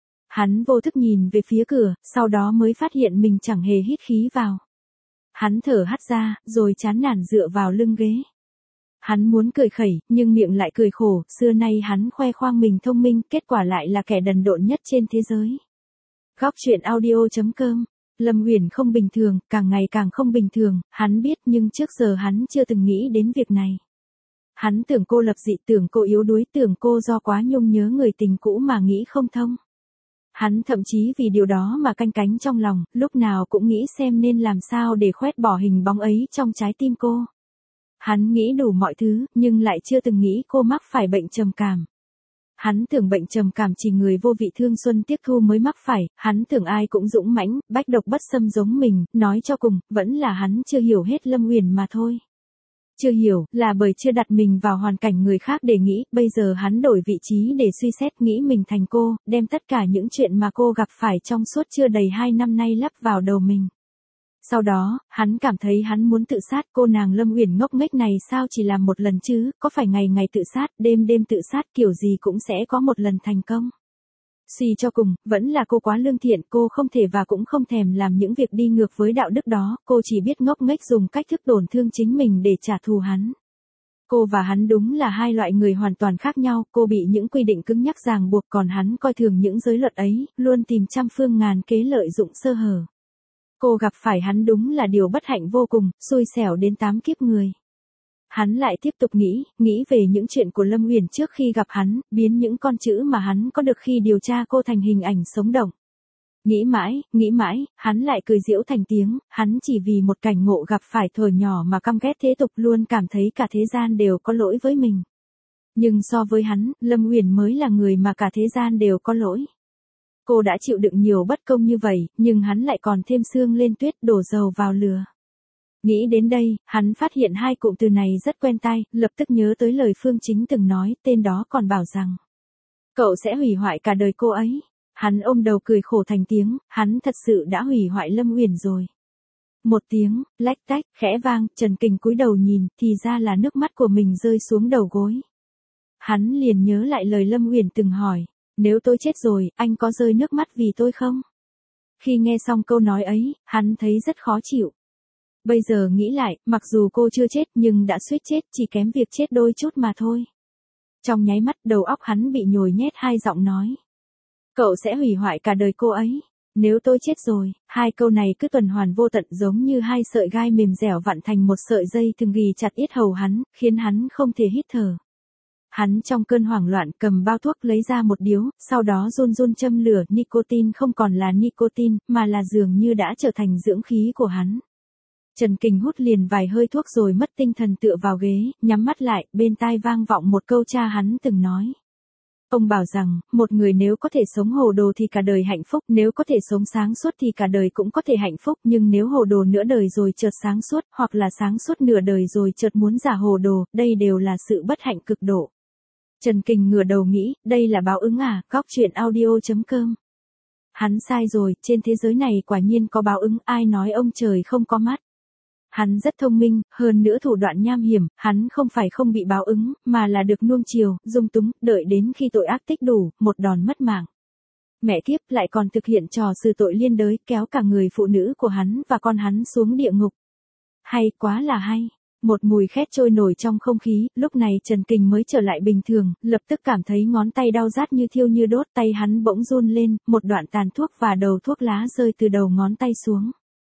Hắn vô thức nhìn về phía cửa, sau đó mới phát hiện mình chẳng hề hít khí vào. Hắn thở hắt ra, rồi chán nản dựa vào lưng ghế. Hắn muốn cười khẩy, nhưng miệng lại cười khổ, xưa nay hắn khoe khoang mình thông minh, kết quả lại là kẻ đần độn nhất trên thế giới. Góc truyện audio.com. Lâm Uyển không bình thường, càng ngày càng không bình thường, hắn biết nhưng trước giờ hắn chưa từng nghĩ đến việc này. Hắn tưởng cô lập dị, tưởng cô yếu đuối, tưởng cô do quá nhung nhớ người tình cũ mà nghĩ không thông. Hắn thậm chí vì điều đó mà canh cánh trong lòng, lúc nào cũng nghĩ xem nên làm sao để khoét bỏ hình bóng ấy trong trái tim cô. Hắn nghĩ đủ mọi thứ, nhưng lại chưa từng nghĩ cô mắc phải bệnh trầm cảm. Hắn tưởng bệnh trầm cảm chỉ người vô vị thương xuân tiếc thu mới mắc phải, hắn tưởng ai cũng dũng mãnh, bách độc bất xâm giống mình, nói cho cùng, vẫn là hắn chưa hiểu hết Lâm Uyển mà thôi. Chưa hiểu, là bởi chưa đặt mình vào hoàn cảnh người khác để nghĩ, bây giờ hắn đổi vị trí để suy xét nghĩ mình thành cô, đem tất cả những chuyện mà cô gặp phải trong suốt chưa đầy 2 năm nay lắp vào đầu mình. Sau đó, hắn cảm thấy hắn muốn tự sát, cô nàng Lâm Uyển ngốc nghếch này sao chỉ làm một lần chứ, có phải ngày ngày tự sát, đêm đêm tự sát kiểu gì cũng sẽ có một lần thành công. Suy cho cùng, vẫn là cô quá lương thiện, cô không thể và cũng không thèm làm những việc đi ngược với đạo đức đó, cô chỉ biết ngốc nghếch dùng cách thức tổn thương chính mình để trả thù hắn. Cô và hắn đúng là hai loại người hoàn toàn khác nhau, cô bị những quy định cứng nhắc ràng buộc còn hắn coi thường những giới luật ấy, luôn tìm trăm phương ngàn kế lợi dụng sơ hở. Cô gặp phải hắn đúng là điều bất hạnh vô cùng, xui xẻo đến 8 kiếp người. Hắn lại tiếp tục nghĩ về những chuyện của Lâm Uyển trước khi gặp hắn, biến những con chữ mà hắn có được khi điều tra cô thành hình ảnh sống động. Nghĩ mãi, hắn lại cười giễu thành tiếng, hắn chỉ vì một cảnh ngộ gặp phải thuở nhỏ mà căm ghét thế tục luôn cảm thấy cả thế gian đều có lỗi với mình. Nhưng so với hắn, Lâm Uyển mới là người mà cả thế gian đều có lỗi. Cô đã chịu đựng nhiều bất công như vậy, nhưng hắn lại còn thêm sương lên tuyết đổ dầu vào lửa. Nghĩ đến đây, hắn phát hiện hai cụm từ này rất quen tai, lập tức nhớ tới lời Phương Chính từng nói, tên đó còn bảo rằng Cậu sẽ hủy hoại cả đời cô ấy. Hắn ôm đầu cười khổ thành tiếng, hắn thật sự đã hủy hoại Lâm Uyển rồi. Một tiếng, lách tách, khẽ vang, Trần Kình cúi đầu nhìn, thì ra là nước mắt của mình rơi xuống đầu gối. Hắn liền nhớ lại lời Lâm Uyển từng hỏi, nếu tôi chết rồi, anh có rơi nước mắt vì tôi không? Khi nghe xong câu nói ấy, hắn thấy rất khó chịu. Bây giờ nghĩ lại, mặc dù cô chưa chết nhưng đã suýt chết, chỉ kém việc chết đôi chút mà thôi. Trong nháy mắt đầu óc hắn bị nhồi nhét hai giọng nói. Cậu sẽ hủy hoại cả đời cô ấy. Nếu tôi chết rồi, hai câu này cứ tuần hoàn vô tận giống như hai sợi gai mềm dẻo vặn thành một sợi dây thừng ghì chặt yết hầu hắn, khiến hắn không thể hít thở. Hắn trong cơn hoảng loạn cầm bao thuốc lấy ra một điếu, sau đó run run châm lửa, nicotine không còn là nicotine, mà là dường như đã trở thành dưỡng khí của hắn. Trần Kình hút liền vài hơi thuốc rồi mất tinh thần tựa vào ghế, nhắm mắt lại, bên tai vang vọng một câu cha hắn từng nói. Ông bảo rằng, một người nếu có thể sống hồ đồ thì cả đời hạnh phúc, nếu có thể sống sáng suốt thì cả đời cũng có thể hạnh phúc, nhưng nếu hồ đồ nửa đời rồi chợt sáng suốt, hoặc là sáng suốt nửa đời rồi chợt muốn giả hồ đồ, đây đều là sự bất hạnh cực độ. Trần Kình ngửa đầu nghĩ, đây là báo ứng à, góc truyện audio.com. Hắn sai rồi, trên thế giới này quả nhiên có báo ứng, ai nói ông trời không có mắt. Hắn rất thông minh, hơn nữa thủ đoạn nham hiểm, hắn không phải không bị báo ứng, mà là được nuông chiều, dung túng, đợi đến khi tội ác tích đủ, một đòn mất mạng. Mẹ kiếp lại còn thực hiện trò xử tội liên đới, kéo cả người phụ nữ của hắn và con hắn xuống địa ngục. Hay, quá là hay. Một mùi khét trôi nổi trong không khí, lúc này Trần Kình mới trở lại bình thường, lập tức cảm thấy ngón tay đau rát như thiêu như đốt, tay hắn bỗng run lên, một đoạn tàn thuốc và đầu thuốc lá rơi từ đầu ngón tay xuống.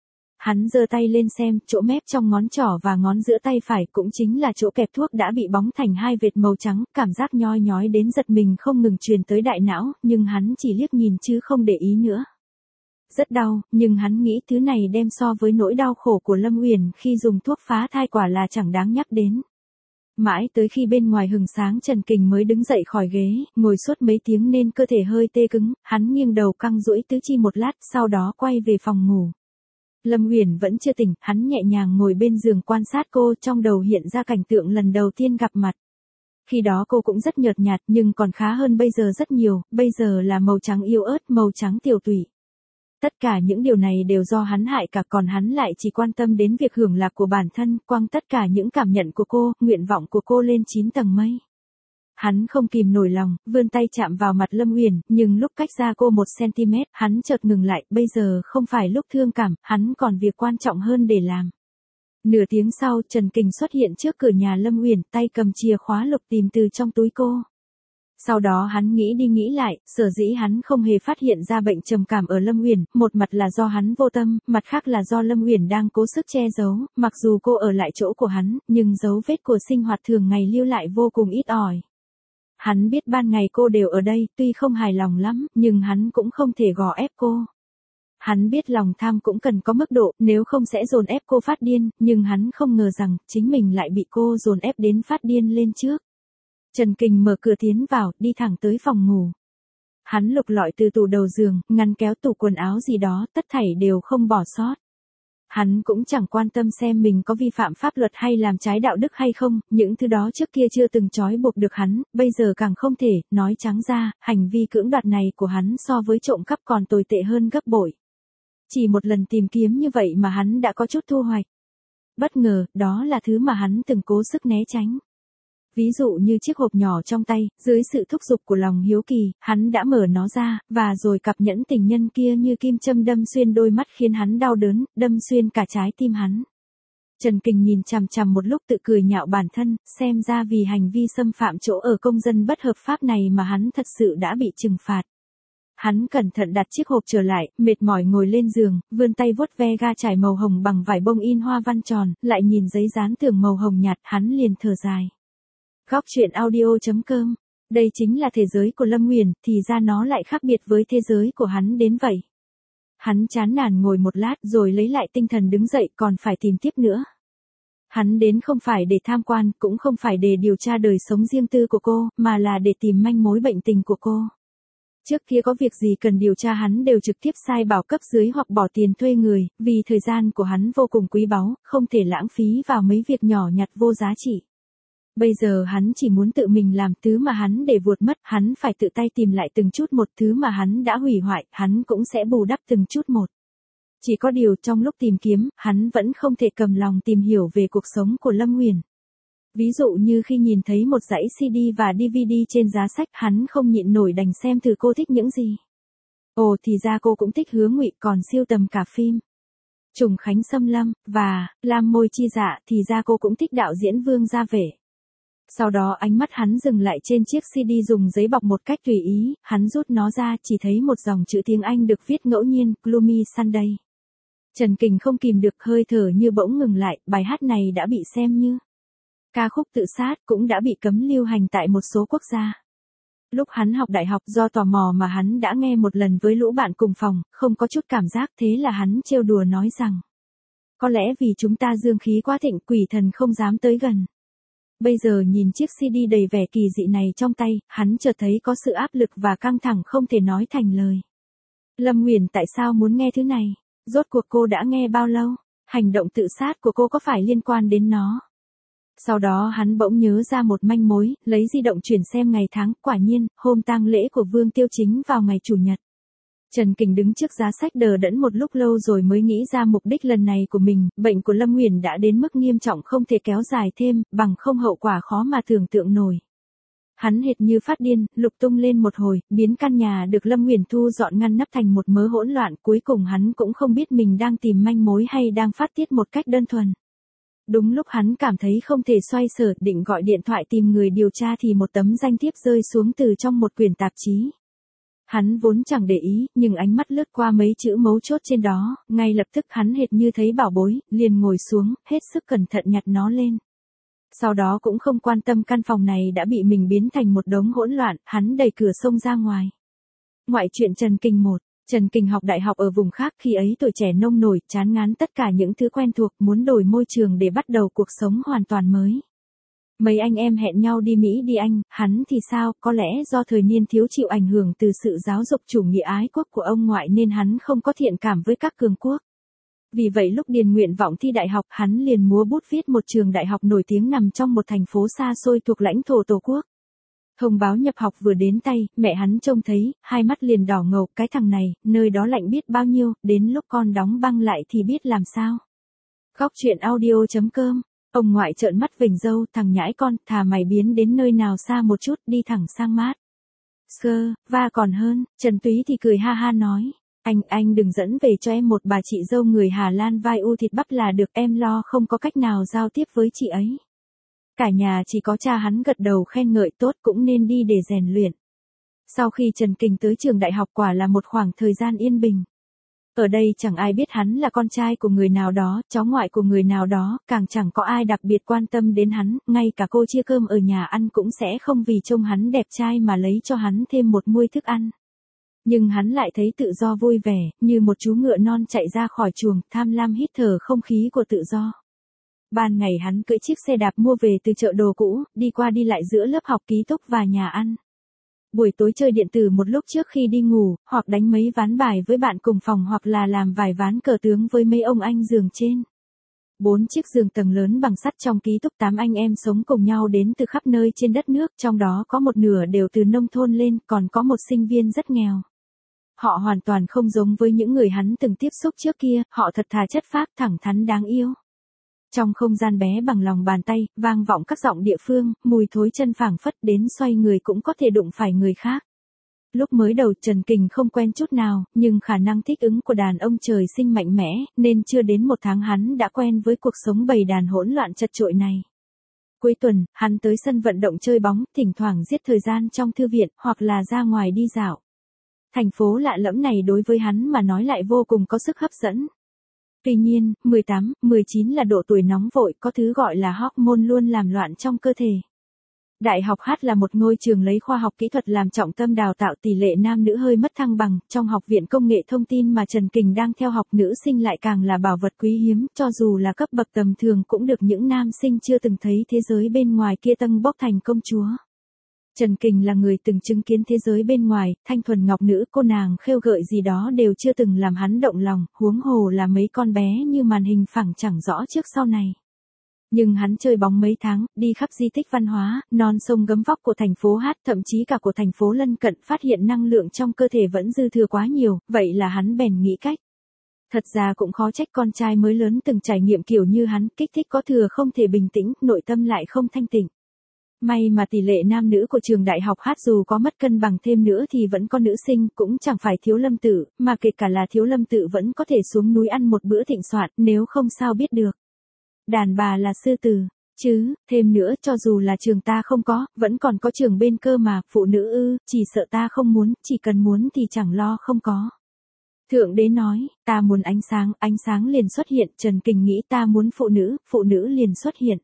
Hắn giơ tay lên xem, chỗ mép trong ngón trỏ và ngón giữa tay phải cũng chính là chỗ kẹp thuốc đã bị bóng thành hai vệt màu trắng, cảm giác nhoi nhói đến giật mình không ngừng truyền tới đại não, nhưng hắn chỉ liếc nhìn chứ không để ý nữa. Rất đau, nhưng hắn nghĩ thứ này đem so với nỗi đau khổ của Lâm Uyển khi dùng thuốc phá thai quả là chẳng đáng nhắc đến. Mãi tới khi bên ngoài hừng sáng Trần Kình mới đứng dậy khỏi ghế, ngồi suốt mấy tiếng nên cơ thể hơi tê cứng, hắn nghiêng đầu căng duỗi tứ chi một lát, sau đó quay về phòng ngủ. Lâm Uyển vẫn chưa tỉnh, hắn nhẹ nhàng ngồi bên giường quan sát cô, trong đầu hiện ra cảnh tượng lần đầu tiên gặp mặt. Khi đó cô cũng rất nhợt nhạt nhưng còn khá hơn bây giờ rất nhiều, bây giờ là màu trắng yếu ớt, màu trắng tiểu tụy. Tất cả những điều này đều do hắn hại cả, còn hắn lại chỉ quan tâm đến việc hưởng lạc của bản thân, quăng tất cả những cảm nhận của cô, nguyện vọng của cô lên 9 tầng mây. Hắn không kìm nổi lòng, vươn tay chạm vào mặt Lâm Uyển, nhưng lúc cách xa cô 1 cm, hắn chợt ngừng lại, bây giờ không phải lúc thương cảm, hắn còn việc quan trọng hơn để làm. Nửa tiếng sau, Trần Kình xuất hiện trước cửa nhà Lâm Uyển, tay cầm chìa khóa lục tìm từ trong túi cô. Sau đó hắn nghĩ đi nghĩ lại, sở dĩ hắn không hề phát hiện ra bệnh trầm cảm ở Lâm Uyển, một mặt là do hắn vô tâm, mặt khác là do Lâm Uyển đang cố sức che giấu, mặc dù cô ở lại chỗ của hắn, nhưng dấu vết của sinh hoạt thường ngày lưu lại vô cùng ít ỏi. Hắn biết ban ngày cô đều ở đây, tuy không hài lòng lắm, nhưng hắn cũng không thể gò ép cô. Hắn biết lòng tham cũng cần có mức độ, nếu không sẽ dồn ép cô phát điên, nhưng hắn không ngờ rằng, chính mình lại bị cô dồn ép đến phát điên lên trước. Trần Kình mở cửa tiến vào, đi thẳng tới phòng ngủ. Hắn lục lọi từ tủ đầu giường, ngăn kéo tủ quần áo gì đó, tất thảy đều không bỏ sót. Hắn cũng chẳng quan tâm xem mình có vi phạm pháp luật hay làm trái đạo đức hay không, những thứ đó trước kia chưa từng trói buộc được hắn, bây giờ càng không thể, nói trắng ra, hành vi cưỡng đoạt này của hắn so với trộm cắp còn tồi tệ hơn gấp bội. Chỉ một lần tìm kiếm như vậy mà hắn đã có chút thu hoạch. Bất ngờ, đó là thứ mà hắn từng cố sức né tránh. Ví dụ như chiếc hộp nhỏ trong tay, dưới sự thúc giục của lòng hiếu kỳ, hắn đã mở nó ra, và rồi cặp nhẫn tình nhân kia như kim châm đâm xuyên đôi mắt khiến hắn đau đớn, đâm xuyên cả trái tim hắn. Trần Kình nhìn chằm chằm một lúc tự cười nhạo bản thân, xem ra vì hành vi xâm phạm chỗ ở công dân bất hợp pháp này mà hắn thật sự đã bị trừng phạt. Hắn cẩn thận đặt chiếc hộp trở lại, mệt mỏi ngồi lên giường, vươn tay vuốt ve ga trải màu hồng bằng vải bông in hoa văn tròn, lại nhìn giấy dán tường màu hồng nhạt, hắn liền thở dài. Góc truyện audio.com. Đây chính là thế giới của Lâm Uyển, thì ra nó lại khác biệt với thế giới của hắn đến vậy. Hắn chán nản ngồi một lát rồi lấy lại tinh thần đứng dậy, còn phải tìm tiếp nữa. Hắn đến không phải để tham quan, cũng không phải để điều tra đời sống riêng tư của cô, mà là để tìm manh mối bệnh tình của cô. Trước kia có việc gì cần điều tra hắn đều trực tiếp sai bảo cấp dưới hoặc bỏ tiền thuê người, vì thời gian của hắn vô cùng quý báu, không thể lãng phí vào mấy việc nhỏ nhặt vô giá trị. Bây giờ hắn chỉ muốn tự mình làm thứ mà hắn để vuột mất, hắn phải tự tay tìm lại từng chút một thứ mà hắn đã hủy hoại, hắn cũng sẽ bù đắp từng chút một. Chỉ có điều trong lúc tìm kiếm, hắn vẫn không thể cầm lòng tìm hiểu về cuộc sống của Lâm Nguyền. Ví dụ như khi nhìn thấy một dãy CD và DVD trên giá sách, hắn không nhịn nổi đành xem thử cô thích những gì. Ồ, thì ra cô cũng thích Hứa Ngụy, còn siêu tầm cả phim Trùng Khánh Xâm Lâm và Lam Môi Chi Dạ, thì ra cô cũng thích đạo diễn Vương Gia Vệ. Sau đó ánh mắt hắn dừng lại trên chiếc CD dùng giấy bọc một cách tùy ý, hắn rút nó ra, chỉ thấy một dòng chữ tiếng Anh được viết ngẫu nhiên, Gloomy Sunday. Trần Kình không kìm được, hơi thở như bỗng ngừng lại, bài hát này đã bị xem như ca khúc tự sát, cũng đã bị cấm lưu hành tại một số quốc gia. Lúc hắn học đại học, do tò mò mà hắn đã nghe một lần với lũ bạn cùng phòng, không có chút cảm giác, thế là hắn trêu đùa nói rằng: có lẽ vì chúng ta dương khí quá thịnh, quỷ thần không dám tới gần. Bây giờ nhìn chiếc CD đầy vẻ kỳ dị này trong tay, hắn chợt thấy có sự áp lực và căng thẳng không thể nói thành lời. Lâm Nguyền tại sao muốn nghe thứ này? Rốt cuộc cô đã nghe bao lâu? Hành động tự sát của cô có phải liên quan đến nó? Sau đó hắn bỗng nhớ ra một manh mối, lấy di động chuyển xem ngày tháng, quả nhiên, hôm tang lễ của Vương Tiêu Chính vào ngày Chủ nhật. Trần Kình đứng trước giá sách đờ đẫn một lúc lâu rồi mới nghĩ ra mục đích lần này của mình, bệnh của Lâm Nguyền đã đến mức nghiêm trọng không thể kéo dài thêm, bằng không hậu quả khó mà tưởng tượng nổi. Hắn hệt như phát điên, lục tung lên một hồi, biến căn nhà được Lâm Nguyền thu dọn ngăn nắp thành một mớ hỗn loạn, cuối cùng hắn cũng không biết mình đang tìm manh mối hay đang phát tiết một cách đơn thuần. Đúng lúc hắn cảm thấy không thể xoay sở, định gọi điện thoại tìm người điều tra thì một tấm danh thiếp rơi xuống từ trong một quyển tạp chí. Hắn vốn chẳng để ý, nhưng ánh mắt lướt qua mấy chữ mấu chốt trên đó, ngay lập tức hắn hệt như thấy bảo bối, liền ngồi xuống, hết sức cẩn thận nhặt nó lên. Sau đó cũng không quan tâm căn phòng này đã bị mình biến thành một đống hỗn loạn, hắn đẩy cửa xông ra ngoài. Ngoại truyện Trần Kình 1. Trần Kình học đại học ở vùng khác, khi ấy tuổi trẻ nông nổi, chán ngán tất cả những thứ quen thuộc, muốn đổi môi trường để bắt đầu cuộc sống hoàn toàn mới. Mấy anh em hẹn nhau đi Mỹ đi Anh, hắn thì sao, có lẽ do thời niên thiếu chịu ảnh hưởng từ sự giáo dục chủ nghĩa ái quốc của ông ngoại nên hắn không có thiện cảm với các cường quốc. Vì vậy lúc điền nguyện vọng thi đại học, hắn liền múa bút viết một trường đại học nổi tiếng nằm trong một thành phố xa xôi thuộc lãnh thổ Tổ quốc. Thông báo nhập học vừa đến tay, mẹ hắn trông thấy, hai mắt liền đỏ ngầu, cái thằng này, nơi đó lạnh biết bao nhiêu, đến lúc con đóng băng lại thì biết làm sao. Góc truyện audio.com. Ông ngoại trợn mắt vểnh râu, thằng nhãi con, thà mày biến đến nơi nào xa một chút, đi thẳng sang mát. Skơ, và còn hơn, Trần Túy thì cười ha ha nói. Anh đừng dẫn về cho em một bà chị dâu người Hà Lan vai u thịt bắp là được, em lo không có cách nào giao tiếp với chị ấy. Cả nhà chỉ có cha hắn gật đầu khen ngợi, tốt, cũng nên đi để rèn luyện. Sau khi Trần Kình tới trường đại học quả là một khoảng thời gian yên bình. Ở đây chẳng ai biết hắn là con trai của người nào đó, cháu ngoại của người nào đó, càng chẳng có ai đặc biệt quan tâm đến hắn, ngay cả cô chia cơm ở nhà ăn cũng sẽ không vì trông hắn đẹp trai mà lấy cho hắn thêm một muôi thức ăn. Nhưng hắn lại thấy tự do vui vẻ, như một chú ngựa non chạy ra khỏi chuồng, tham lam hít thở không khí của tự do. Ban ngày hắn cưỡi chiếc xe đạp mua về từ chợ đồ cũ, đi qua đi lại giữa lớp học ký túc và nhà ăn. Buổi tối chơi điện tử một lúc trước khi đi ngủ, hoặc đánh mấy ván bài với bạn cùng phòng hoặc là làm vài ván cờ tướng với mấy ông anh giường trên. 4 chiếc giường tầng lớn bằng sắt trong ký túc, 8 anh em sống cùng nhau đến từ khắp nơi trên đất nước, trong đó có một nửa đều từ nông thôn lên, còn có một sinh viên rất nghèo. Họ hoàn toàn không giống với những người hắn từng tiếp xúc trước kia, họ thật thà chất phác, thẳng thắn đáng yêu. Trong không gian bé bằng lòng bàn tay, vang vọng các giọng địa phương, mùi thối chân phảng phất, đến xoay người cũng có thể đụng phải người khác. Lúc mới đầu Trần Kình không quen chút nào, nhưng khả năng thích ứng của đàn ông trời sinh mạnh mẽ, nên chưa đến 1 tháng hắn đã quen với cuộc sống bầy đàn hỗn loạn chật chội này. Cuối tuần, hắn tới sân vận động chơi bóng, thỉnh thoảng giết thời gian trong thư viện, hoặc là ra ngoài đi dạo. Thành phố lạ lẫm này đối với hắn mà nói lại vô cùng có sức hấp dẫn. Tuy nhiên, 18, 19 là độ tuổi nóng vội, có thứ gọi là hormone luôn làm loạn trong cơ thể. Đại học H là một ngôi trường lấy khoa học kỹ thuật làm trọng tâm đào tạo, tỷ lệ nam nữ hơi mất thăng bằng, trong học viện công nghệ thông tin mà Trần Kình đang theo học, nữ sinh lại càng là bảo vật quý hiếm, cho dù là cấp bậc tầm thường cũng được những nam sinh chưa từng thấy thế giới bên ngoài kia tâng bốc thành công chúa. Trần Kình là người từng chứng kiến thế giới bên ngoài, thanh thuần ngọc nữ, cô nàng khêu gợi gì đó đều chưa từng làm hắn động lòng, huống hồ là mấy con bé như màn hình phẳng chẳng rõ trước sau này. Nhưng hắn chơi bóng mấy tháng, đi khắp di tích văn hóa, non sông gấm vóc của thành phố Hát, thậm chí cả của thành phố lân cận, phát hiện năng lượng trong cơ thể vẫn dư thừa quá nhiều, vậy là hắn bèn nghĩ cách. Thật ra cũng khó trách con trai mới lớn từng trải nghiệm kiểu như hắn, kích thích có thừa không thể bình tĩnh, nội tâm lại không thanh tịnh. May mà tỷ lệ nam nữ của trường đại học Hát dù có mất cân bằng thêm nữa thì vẫn có nữ sinh, cũng chẳng phải thiếu lâm tự, mà kể cả là thiếu lâm tự vẫn có thể xuống núi ăn một bữa thịnh soạn, nếu không sao biết được. Đàn bà là sư tử, chứ, thêm nữa cho dù là trường ta không có, vẫn còn có trường bên cơ mà, phụ nữ ư, chỉ sợ ta không muốn, chỉ cần muốn thì chẳng lo không có. Thượng đế nói, ta muốn ánh sáng liền xuất hiện, Trần Kình nghĩ ta muốn phụ nữ liền xuất hiện.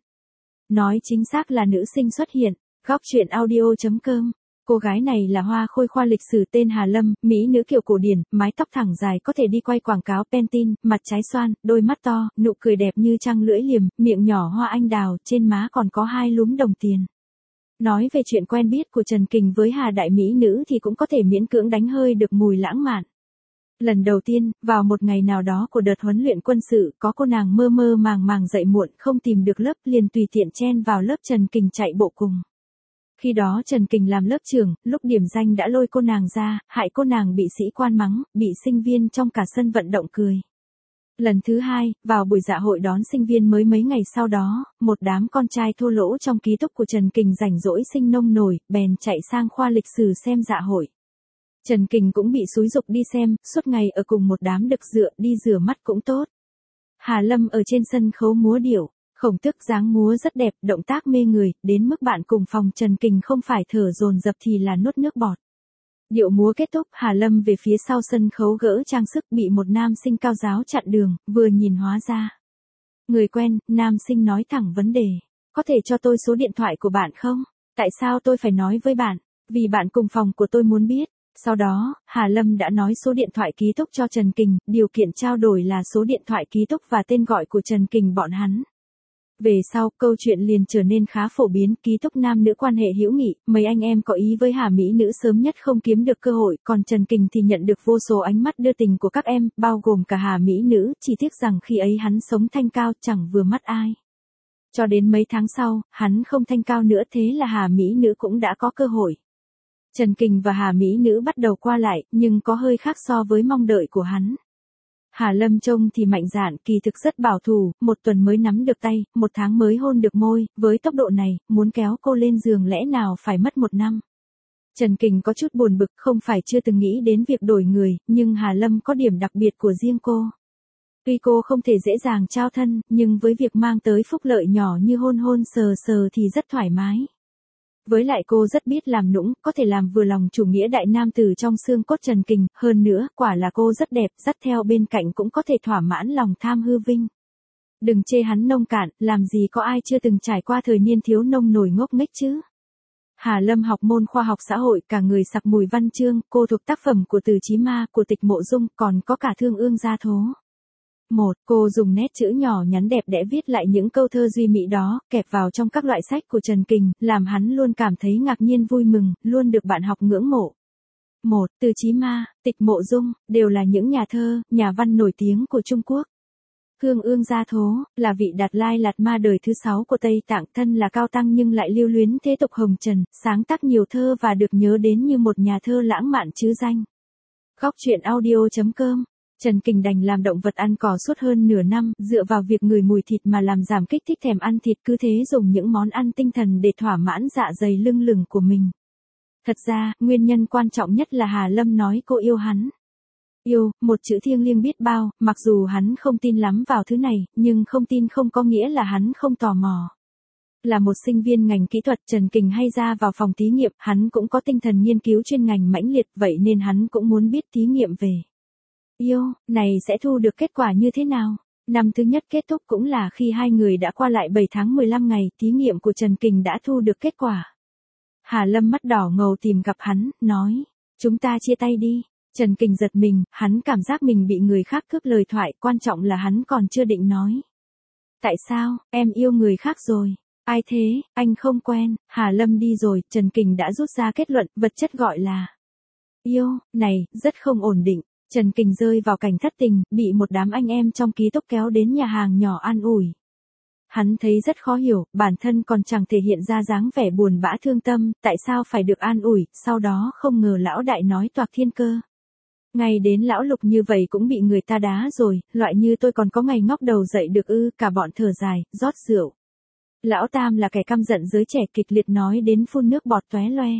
Nói chính xác là nữ sinh xuất hiện, góc truyện audio.com. Cô gái này là hoa khôi khoa lịch sử tên Hà Lâm, mỹ nữ kiểu cổ điển, mái tóc thẳng dài có thể đi quay quảng cáo Pantene, mặt trái xoan, đôi mắt to, nụ cười đẹp như trăng lưỡi liềm, miệng nhỏ hoa anh đào, trên má còn có 2 lúm đồng tiền. Nói về chuyện quen biết của Trần Kình với Hà đại mỹ nữ thì cũng có thể miễn cưỡng đánh hơi được mùi lãng mạn. Lần đầu tiên, vào một ngày nào đó của đợt huấn luyện quân sự, có cô nàng mơ mơ màng dậy muộn, không tìm được lớp, liền tùy tiện chen vào lớp Trần Kình chạy bộ cùng. Khi đó Trần Kình làm lớp trưởng, lúc điểm danh đã lôi cô nàng ra, hại cô nàng bị sĩ quan mắng, bị sinh viên trong cả sân vận động cười. Lần thứ 2, vào buổi dạ hội đón sinh viên mới mấy ngày sau đó, một đám con trai thô lỗ trong ký túc của Trần Kình rảnh rỗi sinh nông nổi, bèn chạy sang khoa lịch sử xem dạ hội. Trần Kình cũng bị xúi giục đi xem, suốt ngày ở cùng một đám đực dựa, đi rửa mắt cũng tốt. Hà Lâm ở trên sân khấu múa điệu, khổng tước dáng múa rất đẹp, động tác mê người, đến mức bạn cùng phòng Trần Kình không phải thở dồn dập thì là nuốt nước bọt. Điệu múa kết thúc, Hà Lâm về phía sau sân khấu gỡ trang sức, bị một nam sinh cao giáo chặn đường, vừa nhìn hóa ra. Người quen, nam sinh nói thẳng vấn đề. Có thể cho tôi số điện thoại của bạn không? Tại sao tôi phải nói với bạn? Vì bạn cùng phòng của tôi muốn biết. Sau đó, Hà Lâm đã nói số điện thoại ký túc cho Trần Kình, điều kiện trao đổi là số điện thoại ký túc và tên gọi của Trần Kình bọn hắn. Về sau, câu chuyện liền trở nên khá phổ biến, ký túc nam nữ quan hệ hữu nghị, mấy anh em có ý với Hà mỹ nữ sớm nhất không kiếm được cơ hội, còn Trần Kình thì nhận được vô số ánh mắt đưa tình của các em, bao gồm cả Hà mỹ nữ, chỉ tiếc rằng khi ấy hắn sống thanh cao chẳng vừa mắt ai. Cho đến mấy tháng sau, hắn không thanh cao nữa, thế là Hà mỹ nữ cũng đã có cơ hội. Trần Kình và Hà mỹ nữ bắt đầu qua lại, nhưng có hơi khác so với mong đợi của hắn. Hà Lâm trông thì mạnh dạn, kỳ thực rất bảo thủ, 1 tuần mới nắm được tay, 1 tháng mới hôn được môi, với tốc độ này, muốn kéo cô lên giường lẽ nào phải mất 1 năm. Trần Kình có chút buồn bực, không phải chưa từng nghĩ đến việc đổi người, nhưng Hà Lâm có điểm đặc biệt của riêng cô. Tuy cô không thể dễ dàng trao thân, nhưng với việc mang tới phúc lợi nhỏ như hôn hôn sờ sờ thì rất thoải mái. Với lại cô rất biết làm nũng, có thể làm vừa lòng chủ nghĩa đại nam tử trong xương cốt Trần Kình, hơn nữa, quả là cô rất đẹp, dắt theo bên cạnh cũng có thể thỏa mãn lòng tham hư vinh. Đừng chê hắn nông cạn, làm gì có ai chưa từng trải qua thời niên thiếu nông nổi ngốc nghếch chứ. Hà Lâm học môn khoa học xã hội, cả người sặc mùi văn chương, cô thuộc tác phẩm của Từ Chí Ma, của Tịch Mộ Dung, còn có cả Thương Ương Gia Thố. Cô dùng nét chữ nhỏ nhắn đẹp đẽ viết lại những câu thơ duy mỹ đó, kẹp vào trong các loại sách của Trần Kình, làm hắn luôn cảm thấy ngạc nhiên vui mừng, luôn được bạn học ngưỡng mộ. Từ Chí Ma, Tịch Mộ Dung, đều là những nhà thơ, nhà văn nổi tiếng của Trung Quốc. Thương Ương Gia Thố, là vị Đạt Lai Lạt Ma đời thứ 6 của Tây Tạng, thân là cao tăng nhưng lại lưu luyến thế tục hồng trần, sáng tác nhiều thơ và được nhớ đến như một nhà thơ lãng mạn trứ danh. Góc truyện audio.com. Trần Kình đành làm động vật ăn cỏ suốt hơn nửa năm, dựa vào việc ngửi mùi thịt mà làm giảm kích thích thèm ăn thịt, cứ thế dùng những món ăn tinh thần để thỏa mãn dạ dày lưng lửng của mình. Thật ra, nguyên nhân quan trọng nhất là Hà Lâm nói cô yêu hắn. Yêu, một chữ thiêng liêng biết bao, mặc dù hắn không tin lắm vào thứ này, nhưng không tin không có nghĩa là hắn không tò mò. Là một sinh viên ngành kỹ thuật, Trần Kình hay ra vào phòng thí nghiệm, hắn cũng có tinh thần nghiên cứu chuyên ngành mãnh liệt, vậy nên hắn cũng muốn biết thí nghiệm về yêu này sẽ thu được kết quả như thế nào. Năm thứ nhất kết thúc cũng là khi hai người đã qua lại 7 tháng 15 ngày, thí nghiệm của Trần Kình đã thu được kết quả. Hà Lâm mắt đỏ ngầu tìm gặp hắn, nói, chúng ta chia tay đi. Trần Kình giật mình, hắn cảm giác mình bị người khác cướp lời thoại, quan trọng là hắn còn chưa định nói. Tại sao, em yêu người khác rồi. Ai thế, anh không quen. Hà Lâm đi rồi, Trần Kình đã rút ra kết luận, vật chất gọi là yêu, này, rất không ổn định. Trần Kình rơi vào cảnh thất tình, bị một đám anh em trong ký túc kéo đến nhà hàng nhỏ an ủi. Hắn thấy rất khó hiểu, bản thân còn chẳng thể hiện ra dáng vẻ buồn bã thương tâm, tại sao phải được an ủi, sau đó không ngờ lão đại nói toạc thiên cơ. Ngay đến lão Lục như vậy cũng bị người ta đá rồi, loại như tôi còn có ngày ngóc đầu dậy được ư, cả bọn thở dài, rót rượu. Lão Tam là kẻ căm giận giới trẻ kịch liệt nói đến phun nước bọt tóe loe.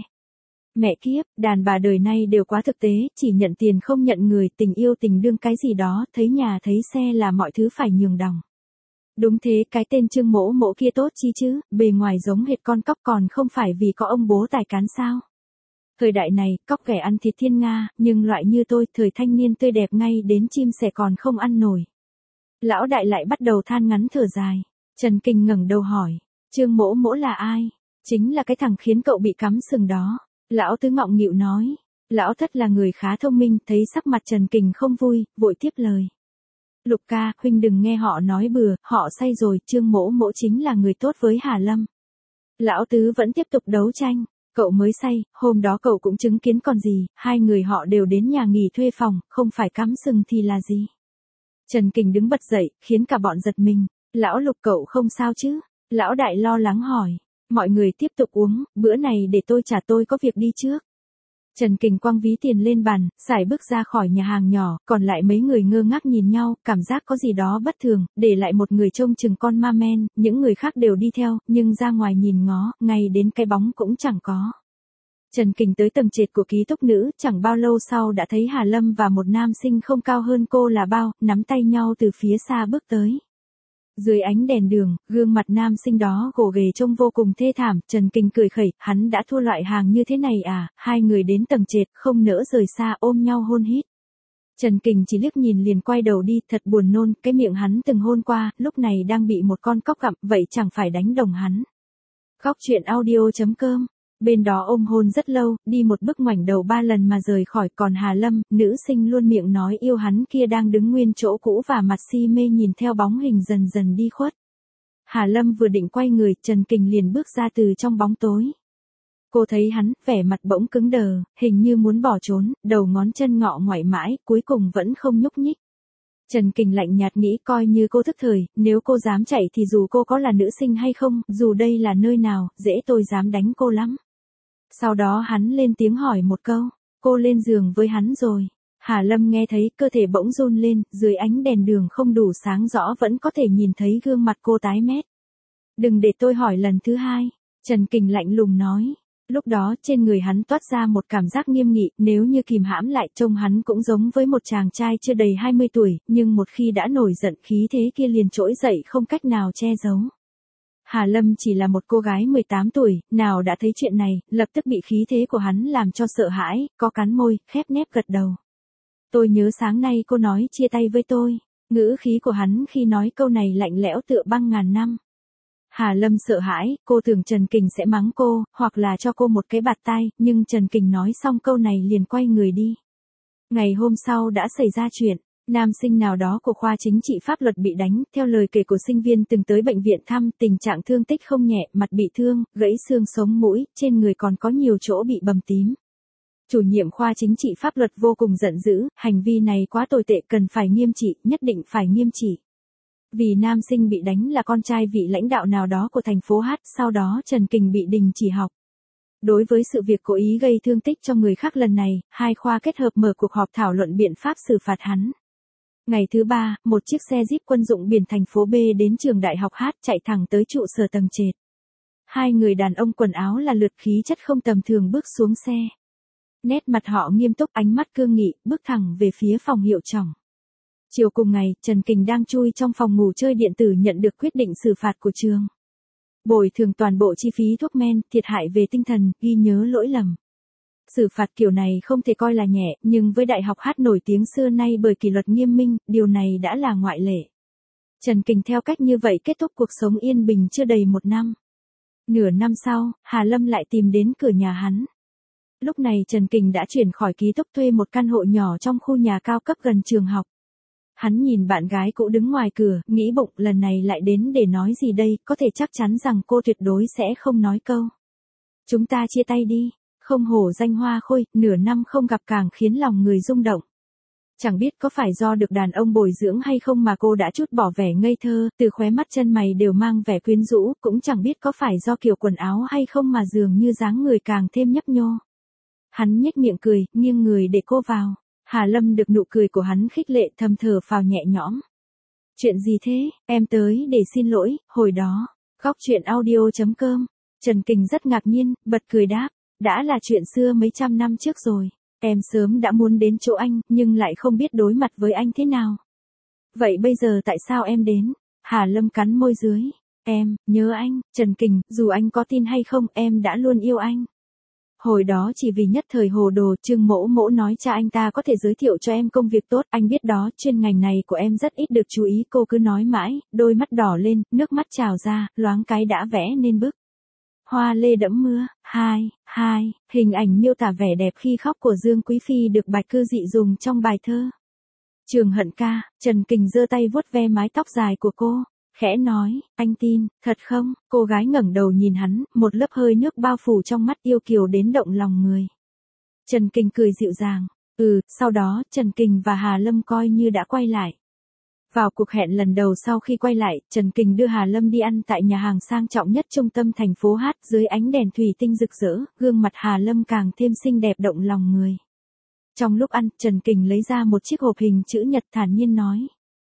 Mẹ kiếp, đàn bà đời nay đều quá thực tế, chỉ nhận tiền không nhận người, tình yêu tình đương cái gì đó, thấy nhà thấy xe là mọi thứ phải nhường đòng. Đúng thế, cái tên Trương Mỗ Mỗ kia tốt chi chứ, bề ngoài giống hệt con cóc còn không phải vì có ông bố tài cán sao. Thời đại này, cóc ghẻ ăn thịt thiên nga, nhưng loại như tôi, thời thanh niên tươi đẹp ngay đến chim sẻ còn không ăn nổi. Lão đại lại bắt đầu than ngắn thở dài. Trần Kình ngẩng đầu hỏi, Trương Mỗ Mỗ là ai? Chính là cái thằng khiến cậu bị cắm sừng đó. Lão Tứ ngọng nghịu nói. Lão Thất là người khá thông minh, thấy sắc mặt Trần Kình không vui, vội tiếp lời. Lục ca, huynh đừng nghe họ nói bừa, họ say rồi, Trương Mỗ Mỗ chính là người tốt với Hà Lâm. Lão Tứ vẫn tiếp tục đấu tranh. Cậu mới say, hôm đó cậu cũng chứng kiến còn gì, hai người họ đều đến nhà nghỉ thuê phòng, không phải cắm sừng thì là gì. Trần Kình đứng bật dậy, khiến cả bọn giật mình. Lão Lục cậu không sao chứ? Lão Đại lo lắng hỏi. Mọi người tiếp tục uống, bữa này để tôi trả, tôi có việc đi trước. Trần Kình quăng ví tiền lên bàn, sải bước ra khỏi nhà hàng nhỏ, còn lại mấy người ngơ ngác nhìn nhau, cảm giác có gì đó bất thường, để lại một người trông chừng con ma men, những người khác đều đi theo, nhưng ra ngoài nhìn ngó, ngay đến cái bóng cũng chẳng có. Trần Kình tới tầng trệt của ký túc nữ, chẳng bao lâu sau đã thấy Hà Lâm và một nam sinh không cao hơn cô là bao, nắm tay nhau từ phía xa bước tới. Dưới ánh đèn đường, gương mặt nam sinh đó gồ ghề trông vô cùng thê thảm, Trần Kình cười khẩy, hắn đã thua loại hàng như thế này à, hai người đến tầng trệt, không nỡ rời xa ôm nhau hôn hít. Trần Kình chỉ liếc nhìn liền quay đầu đi, thật buồn nôn, cái miệng hắn từng hôn qua, lúc này đang bị một con cóc gặm, vậy chẳng phải đánh đồng hắn. Góc truyện audio.com, bên đó ôm hôn rất lâu, đi một bước ngoảnh đầu 3 lần mà rời khỏi, còn Hà Lâm, nữ sinh luôn miệng nói yêu hắn kia đang đứng nguyên chỗ cũ và mặt si mê nhìn theo bóng hình dần dần đi khuất. Hà Lâm vừa định quay người, Trần Kình liền bước ra từ trong bóng tối. Cô thấy hắn, vẻ mặt bỗng cứng đờ, hình như muốn bỏ trốn, đầu ngón chân ngọ ngoại mãi, cuối cùng vẫn không nhúc nhích. Trần Kình lạnh nhạt nghĩ coi như cô thức thời, nếu cô dám chạy thì dù cô có là nữ sinh hay không, dù đây là nơi nào, dễ tôi dám đánh cô lắm. Sau đó hắn lên tiếng hỏi một câu, cô lên giường với hắn rồi. Hà Lâm nghe thấy cơ thể bỗng run lên, dưới ánh đèn đường không đủ sáng rõ vẫn có thể nhìn thấy gương mặt cô tái mét. Đừng để tôi hỏi lần thứ hai, Trần Kình lạnh lùng nói. Lúc đó trên người hắn toát ra một cảm giác nghiêm nghị, nếu như kìm hãm lại trông hắn cũng giống với một chàng trai chưa đầy 20 tuổi, nhưng một khi đã nổi giận khí thế kia liền trỗi dậy không cách nào che giấu. Hà Lâm chỉ là một cô gái 18 tuổi, nào đã thấy chuyện này, lập tức bị khí thế của hắn làm cho sợ hãi, có cắn môi, khép nép gật đầu. Tôi nhớ sáng nay cô nói chia tay với tôi, ngữ khí của hắn khi nói câu này lạnh lẽo tựa băng ngàn năm. Hà Lâm sợ hãi, cô tưởng Trần Kình sẽ mắng cô, hoặc là cho cô một cái bạt tai, nhưng Trần Kình nói xong câu này liền quay người đi. Ngày hôm sau đã xảy ra chuyện, nam sinh nào đó của khoa chính trị pháp luật bị đánh, theo lời kể của sinh viên từng tới bệnh viện thăm, tình trạng thương tích không nhẹ, mặt bị thương, gãy xương sống mũi, trên người còn có nhiều chỗ bị bầm tím. Chủ nhiệm khoa chính trị pháp luật vô cùng giận dữ, hành vi này quá tồi tệ, cần phải nghiêm trị, nhất định phải nghiêm trị. Vì nam sinh bị đánh là con trai vị lãnh đạo nào đó của thành phố H, sau đó Trần Kình bị đình chỉ học. Đối với sự việc cố ý gây thương tích cho người khác lần này, hai khoa kết hợp mở cuộc họp thảo luận biện pháp xử phạt hắn. Ngày thứ 3, một chiếc xe Jeep quân dụng biển thành phố B đến trường đại học H chạy thẳng tới trụ sở tầng trệt. Hai người đàn ông quần áo là lượt khí chất không tầm thường bước xuống xe. Nét mặt họ nghiêm túc, ánh mắt cương nghị, bước thẳng về phía phòng hiệu trưởng. Chiều cùng ngày, Trần Kình đang chui trong phòng ngủ chơi điện tử nhận được quyết định xử phạt của trường. Bồi thường toàn bộ chi phí thuốc men, thiệt hại về tinh thần, ghi nhớ lỗi lầm. Xử phạt kiểu này không thể coi là nhẹ, nhưng với đại học H nổi tiếng xưa nay bởi kỷ luật nghiêm minh, điều này đã là ngoại lệ. Trần Kình theo cách như vậy kết thúc cuộc sống yên bình chưa đầy 1 năm. Nửa năm sau, Hà Lâm lại tìm đến cửa nhà hắn. Lúc này Trần Kình đã chuyển khỏi ký túc thuê một căn hộ nhỏ trong khu nhà cao cấp gần trường học. Hắn nhìn bạn gái cũ đứng ngoài cửa, nghĩ bụng lần này lại đến để nói gì đây, có thể chắc chắn rằng cô tuyệt đối sẽ không nói câu. Chúng ta chia tay đi, không hổ danh hoa khôi, nửa năm không gặp càng khiến lòng người rung động. Chẳng biết có phải do được đàn ông bồi dưỡng hay không mà cô đã chút bỏ vẻ ngây thơ, từ khóe mắt chân mày đều mang vẻ quyến rũ, cũng chẳng biết có phải do kiểu quần áo hay không mà dường như dáng người càng thêm nhấp nhô. Hắn nhếch miệng cười, nghiêng người để cô vào. Hà Lâm được nụ cười của hắn khích lệ, thầm thở phào nhẹ nhõm. Chuyện gì thế, em tới để xin lỗi, hồi đó. Góc chuyện audio.com. Trần Kình rất ngạc nhiên, bật cười đáp. Đã là chuyện xưa mấy trăm năm trước rồi. Em sớm đã muốn đến chỗ anh, nhưng lại không biết đối mặt với anh thế nào. Vậy bây giờ tại sao em đến? Hà Lâm cắn môi dưới. Em, nhớ anh, Trần Kình, dù anh có tin hay không, em đã luôn yêu anh. Hồi đó chỉ vì nhất thời hồ đồ, Trương Mỗ Mỗ nói cha anh ta có thể giới thiệu cho em công việc tốt, anh biết đó, chuyên ngành này của em rất ít được chú ý, cô cứ nói mãi, đôi mắt đỏ lên, nước mắt trào ra, loáng cái đã vẽ nên bức. Hoa lê đẫm mưa, hình ảnh miêu tả vẻ đẹp khi khóc của Dương Quý Phi được Bạch Cư Dị dùng trong bài thơ. Trường Hận ca, Trần Kình giơ tay vuốt ve mái tóc dài của cô, khẽ nói, anh tin, thật không? Cô gái ngẩng đầu nhìn hắn, một lớp hơi nước bao phủ trong mắt yêu kiều đến động lòng người. Trần Kình cười dịu dàng, sau đó, Trần Kình và Hà Lâm coi như đã quay lại. Vào cuộc hẹn lần đầu sau khi quay lại, Trần Kình đưa Hà Lâm đi ăn tại nhà hàng sang trọng nhất trung tâm thành phố Hát, dưới ánh đèn thủy tinh rực rỡ, gương mặt Hà Lâm càng thêm xinh đẹp động lòng người. Trong lúc ăn, Trần Kình lấy ra một chiếc hộp hình chữ nhật thản nhiên nói.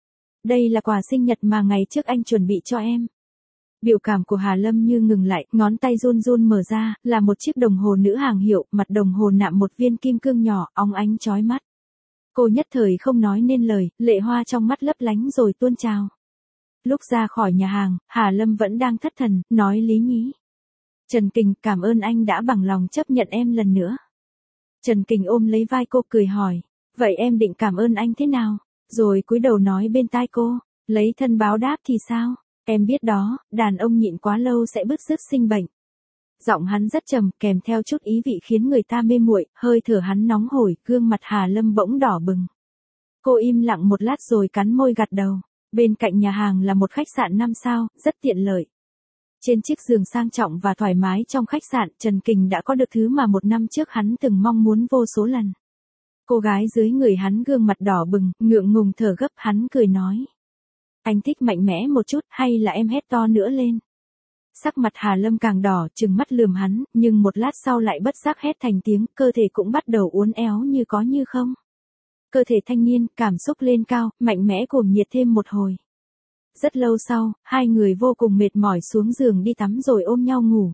Đây là quà sinh nhật mà ngày trước anh chuẩn bị cho em. Biểu cảm của Hà Lâm như ngừng lại, ngón tay run run mở ra, là một chiếc đồng hồ nữ hàng hiệu, mặt đồng hồ nạm một viên kim cương nhỏ, óng ánh chói mắt. Cô nhất thời không nói nên lời, lệ hoa trong mắt lấp lánh rồi tuôn trào. Lúc ra khỏi nhà hàng, Hà Lâm vẫn đang thất thần, nói lý nhí. Trần Kình, cảm ơn anh đã bằng lòng chấp nhận em lần nữa. Trần Kình ôm lấy vai cô cười hỏi, vậy em định cảm ơn anh thế nào? Rồi cúi đầu nói bên tai cô, lấy thân báo đáp thì sao? Em biết đó, đàn ông nhịn quá lâu sẽ bứt rứt sinh bệnh. Giọng hắn rất trầm, kèm theo chút ý vị khiến người ta mê muội, hơi thở hắn nóng hổi, gương mặt Hà Lâm bỗng đỏ bừng. Cô im lặng một lát rồi cắn môi gật đầu. Bên cạnh nhà hàng là một khách sạn 5 sao, rất tiện lợi. Trên chiếc giường sang trọng và thoải mái trong khách sạn, Trần Kình đã có được thứ mà một năm trước hắn từng mong muốn vô số lần. Cô gái dưới người hắn gương mặt đỏ bừng, ngượng ngùng thở gấp, hắn cười nói. Anh thích mạnh mẽ một chút, hay là em hét to nữa lên? Sắc mặt Hà Lâm càng đỏ, trừng mắt lườm hắn, nhưng một lát sau lại bất giác hét thành tiếng, cơ thể cũng bắt đầu uốn éo như có như không. Cơ thể thanh niên, cảm xúc lên cao, mạnh mẽ cuồng nhiệt thêm một hồi. Rất lâu sau, hai người vô cùng mệt mỏi xuống giường đi tắm rồi ôm nhau ngủ.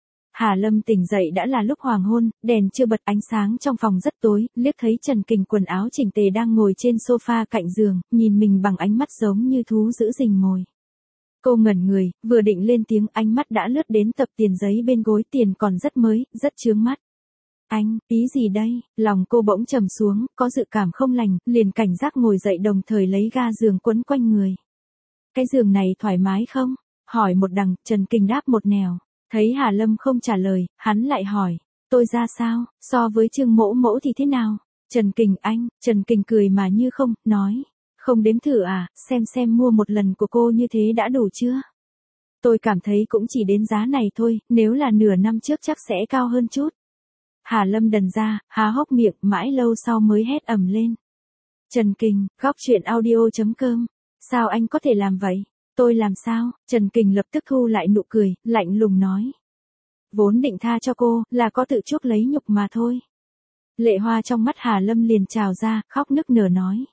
Hà Lâm tỉnh dậy đã là lúc hoàng hôn, đèn chưa bật, ánh sáng trong phòng rất tối, liếc thấy Trần Kình quần áo chỉnh tề đang ngồi trên sofa cạnh giường, nhìn mình bằng ánh mắt giống như thú giữ rình mồi. Cô ngẩn người, vừa định lên tiếng, ánh mắt đã lướt đến tập tiền giấy bên gối, tiền còn rất mới, rất chướng mắt. Anh, ý gì đây? Lòng cô bỗng trầm xuống, có dự cảm không lành, liền cảnh giác ngồi dậy đồng thời lấy ga giường quấn quanh người. Cái giường này thoải mái không? Hỏi một đằng, Trần Kình đáp một nẻo. Thấy Hà Lâm không trả lời, hắn lại hỏi. Tôi ra sao? So với Trương Mỗ Mỗ thì thế nào? Trần Kình anh, Trần Kình cười mà như không, nói. Không đếm thử à, xem mua một lần của cô như thế đã đủ chưa? Tôi cảm thấy cũng chỉ đến giá này thôi, nếu là nửa năm trước chắc sẽ cao hơn chút. Hà Lâm đần ra, há hốc miệng, mãi lâu sau mới hét ầm lên. Trần Kình, góc chuyện audio.com. Sao anh có thể làm vậy? Tôi làm sao? Trần Kình lập tức thu lại nụ cười, lạnh lùng nói. Vốn định tha cho cô, là có tự chuốc lấy nhục mà thôi. Lệ hoa trong mắt Hà Lâm liền trào ra, khóc nức nở nói.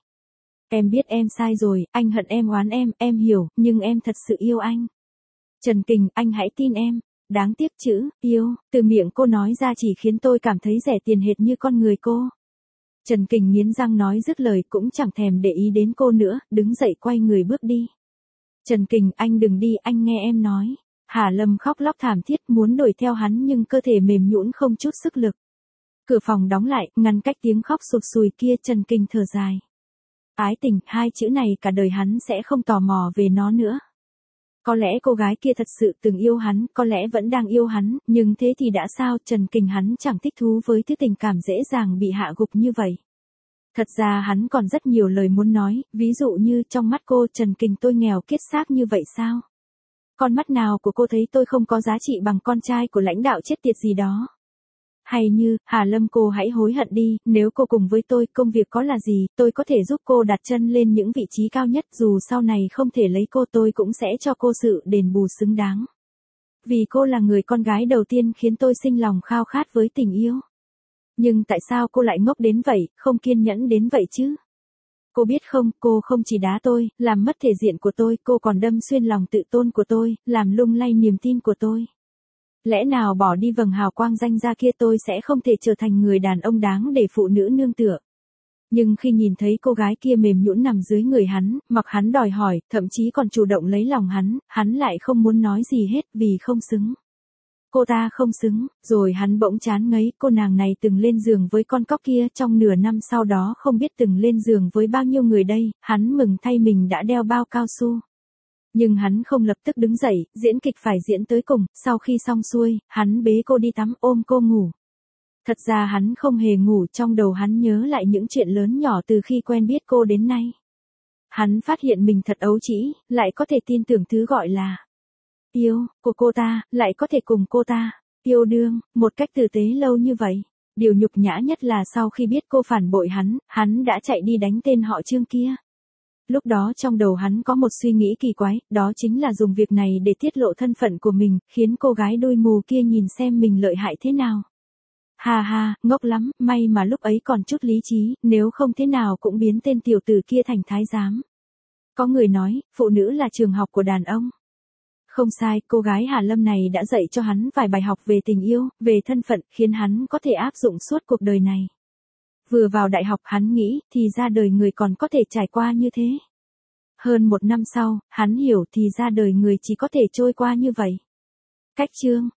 Em biết em sai rồi, anh hận em oán em hiểu, nhưng em thật sự yêu anh. Trần Kình, anh hãy tin em. Đáng tiếc chữ, yêu, từ miệng cô nói ra chỉ khiến tôi cảm thấy rẻ tiền hệt như con người cô. Trần Kình nghiến răng nói dứt lời cũng chẳng thèm để ý đến cô nữa, đứng dậy quay người bước đi. Trần Kình, anh đừng đi, anh nghe em nói. Hà Lâm khóc lóc thảm thiết muốn đuổi theo hắn nhưng cơ thể mềm nhũn không chút sức lực. Cửa phòng đóng lại, ngăn cách tiếng khóc sụt sùi kia, Trần Kình thở dài. Ái tình, hai chữ này cả đời hắn sẽ không tò mò về nó nữa. Có lẽ cô gái kia thật sự từng yêu hắn, có lẽ vẫn đang yêu hắn, nhưng thế thì đã sao? Trần Kình hắn chẳng thích thú với thứ tình cảm dễ dàng bị hạ gục như vậy. Thật ra hắn còn rất nhiều lời muốn nói, ví dụ như trong mắt cô, Trần Kình tôi nghèo kiết xác như vậy sao? Con mắt nào của cô thấy tôi không có giá trị bằng con trai của lãnh đạo chết tiệt gì đó? Hay như, Hà Lâm cô hãy hối hận đi, nếu cô cùng với tôi, công việc có là gì, tôi có thể giúp cô đặt chân lên những vị trí cao nhất, dù sau này không thể lấy cô tôi cũng sẽ cho cô sự đền bù xứng đáng. Vì cô là người con gái đầu tiên khiến tôi sinh lòng khao khát với tình yêu. Nhưng tại sao cô lại ngốc đến vậy, không kiên nhẫn đến vậy chứ? Cô biết không, cô không chỉ đá tôi, làm mất thể diện của tôi, cô còn đâm xuyên lòng tự tôn của tôi, làm lung lay niềm tin của tôi. Lẽ nào bỏ đi vầng hào quang danh gia kia tôi sẽ không thể trở thành người đàn ông đáng để phụ nữ nương tựa. Nhưng khi nhìn thấy cô gái kia mềm nhũn nằm dưới người hắn, mặc hắn đòi hỏi, thậm chí còn chủ động lấy lòng hắn lại không muốn nói gì hết vì không xứng. Cô ta không xứng, rồi hắn bỗng chán ngấy, cô nàng này từng lên giường với con cóc kia, trong nửa năm sau đó không biết từng lên giường với bao nhiêu người đây, hắn mừng thay mình đã đeo bao cao su. Nhưng hắn không lập tức đứng dậy, diễn kịch phải diễn tới cùng, sau khi xong xuôi, hắn bế cô đi tắm ôm cô ngủ. Thật ra hắn không hề ngủ, trong đầu hắn nhớ lại những chuyện lớn nhỏ từ khi quen biết cô đến nay. Hắn phát hiện mình thật ấu trĩ, lại có thể tin tưởng thứ gọi là yêu của cô ta, lại có thể cùng cô ta yêu đương một cách tử tế lâu như vậy. Điều nhục nhã nhất là sau khi biết cô phản bội hắn đã chạy đi đánh tên họ Trương kia. Lúc đó trong đầu hắn có một suy nghĩ kỳ quái, đó chính là dùng việc này để tiết lộ thân phận của mình, khiến cô gái đôi mù kia nhìn xem mình lợi hại thế nào. Ha ha, ngốc lắm, may mà lúc ấy còn chút lý trí, nếu không thế nào cũng biến tên tiểu tử kia thành thái giám. Có người nói, phụ nữ là trường học của đàn ông. Không sai, cô gái Hà Lâm này đã dạy cho hắn vài bài học về tình yêu, về thân phận, khiến hắn có thể áp dụng suốt cuộc đời này. Vừa vào đại học hắn nghĩ, thì ra đời người còn có thể trải qua như thế. Hơn 1 năm sau, hắn hiểu thì ra đời người chỉ có thể trôi qua như vậy. Cách chương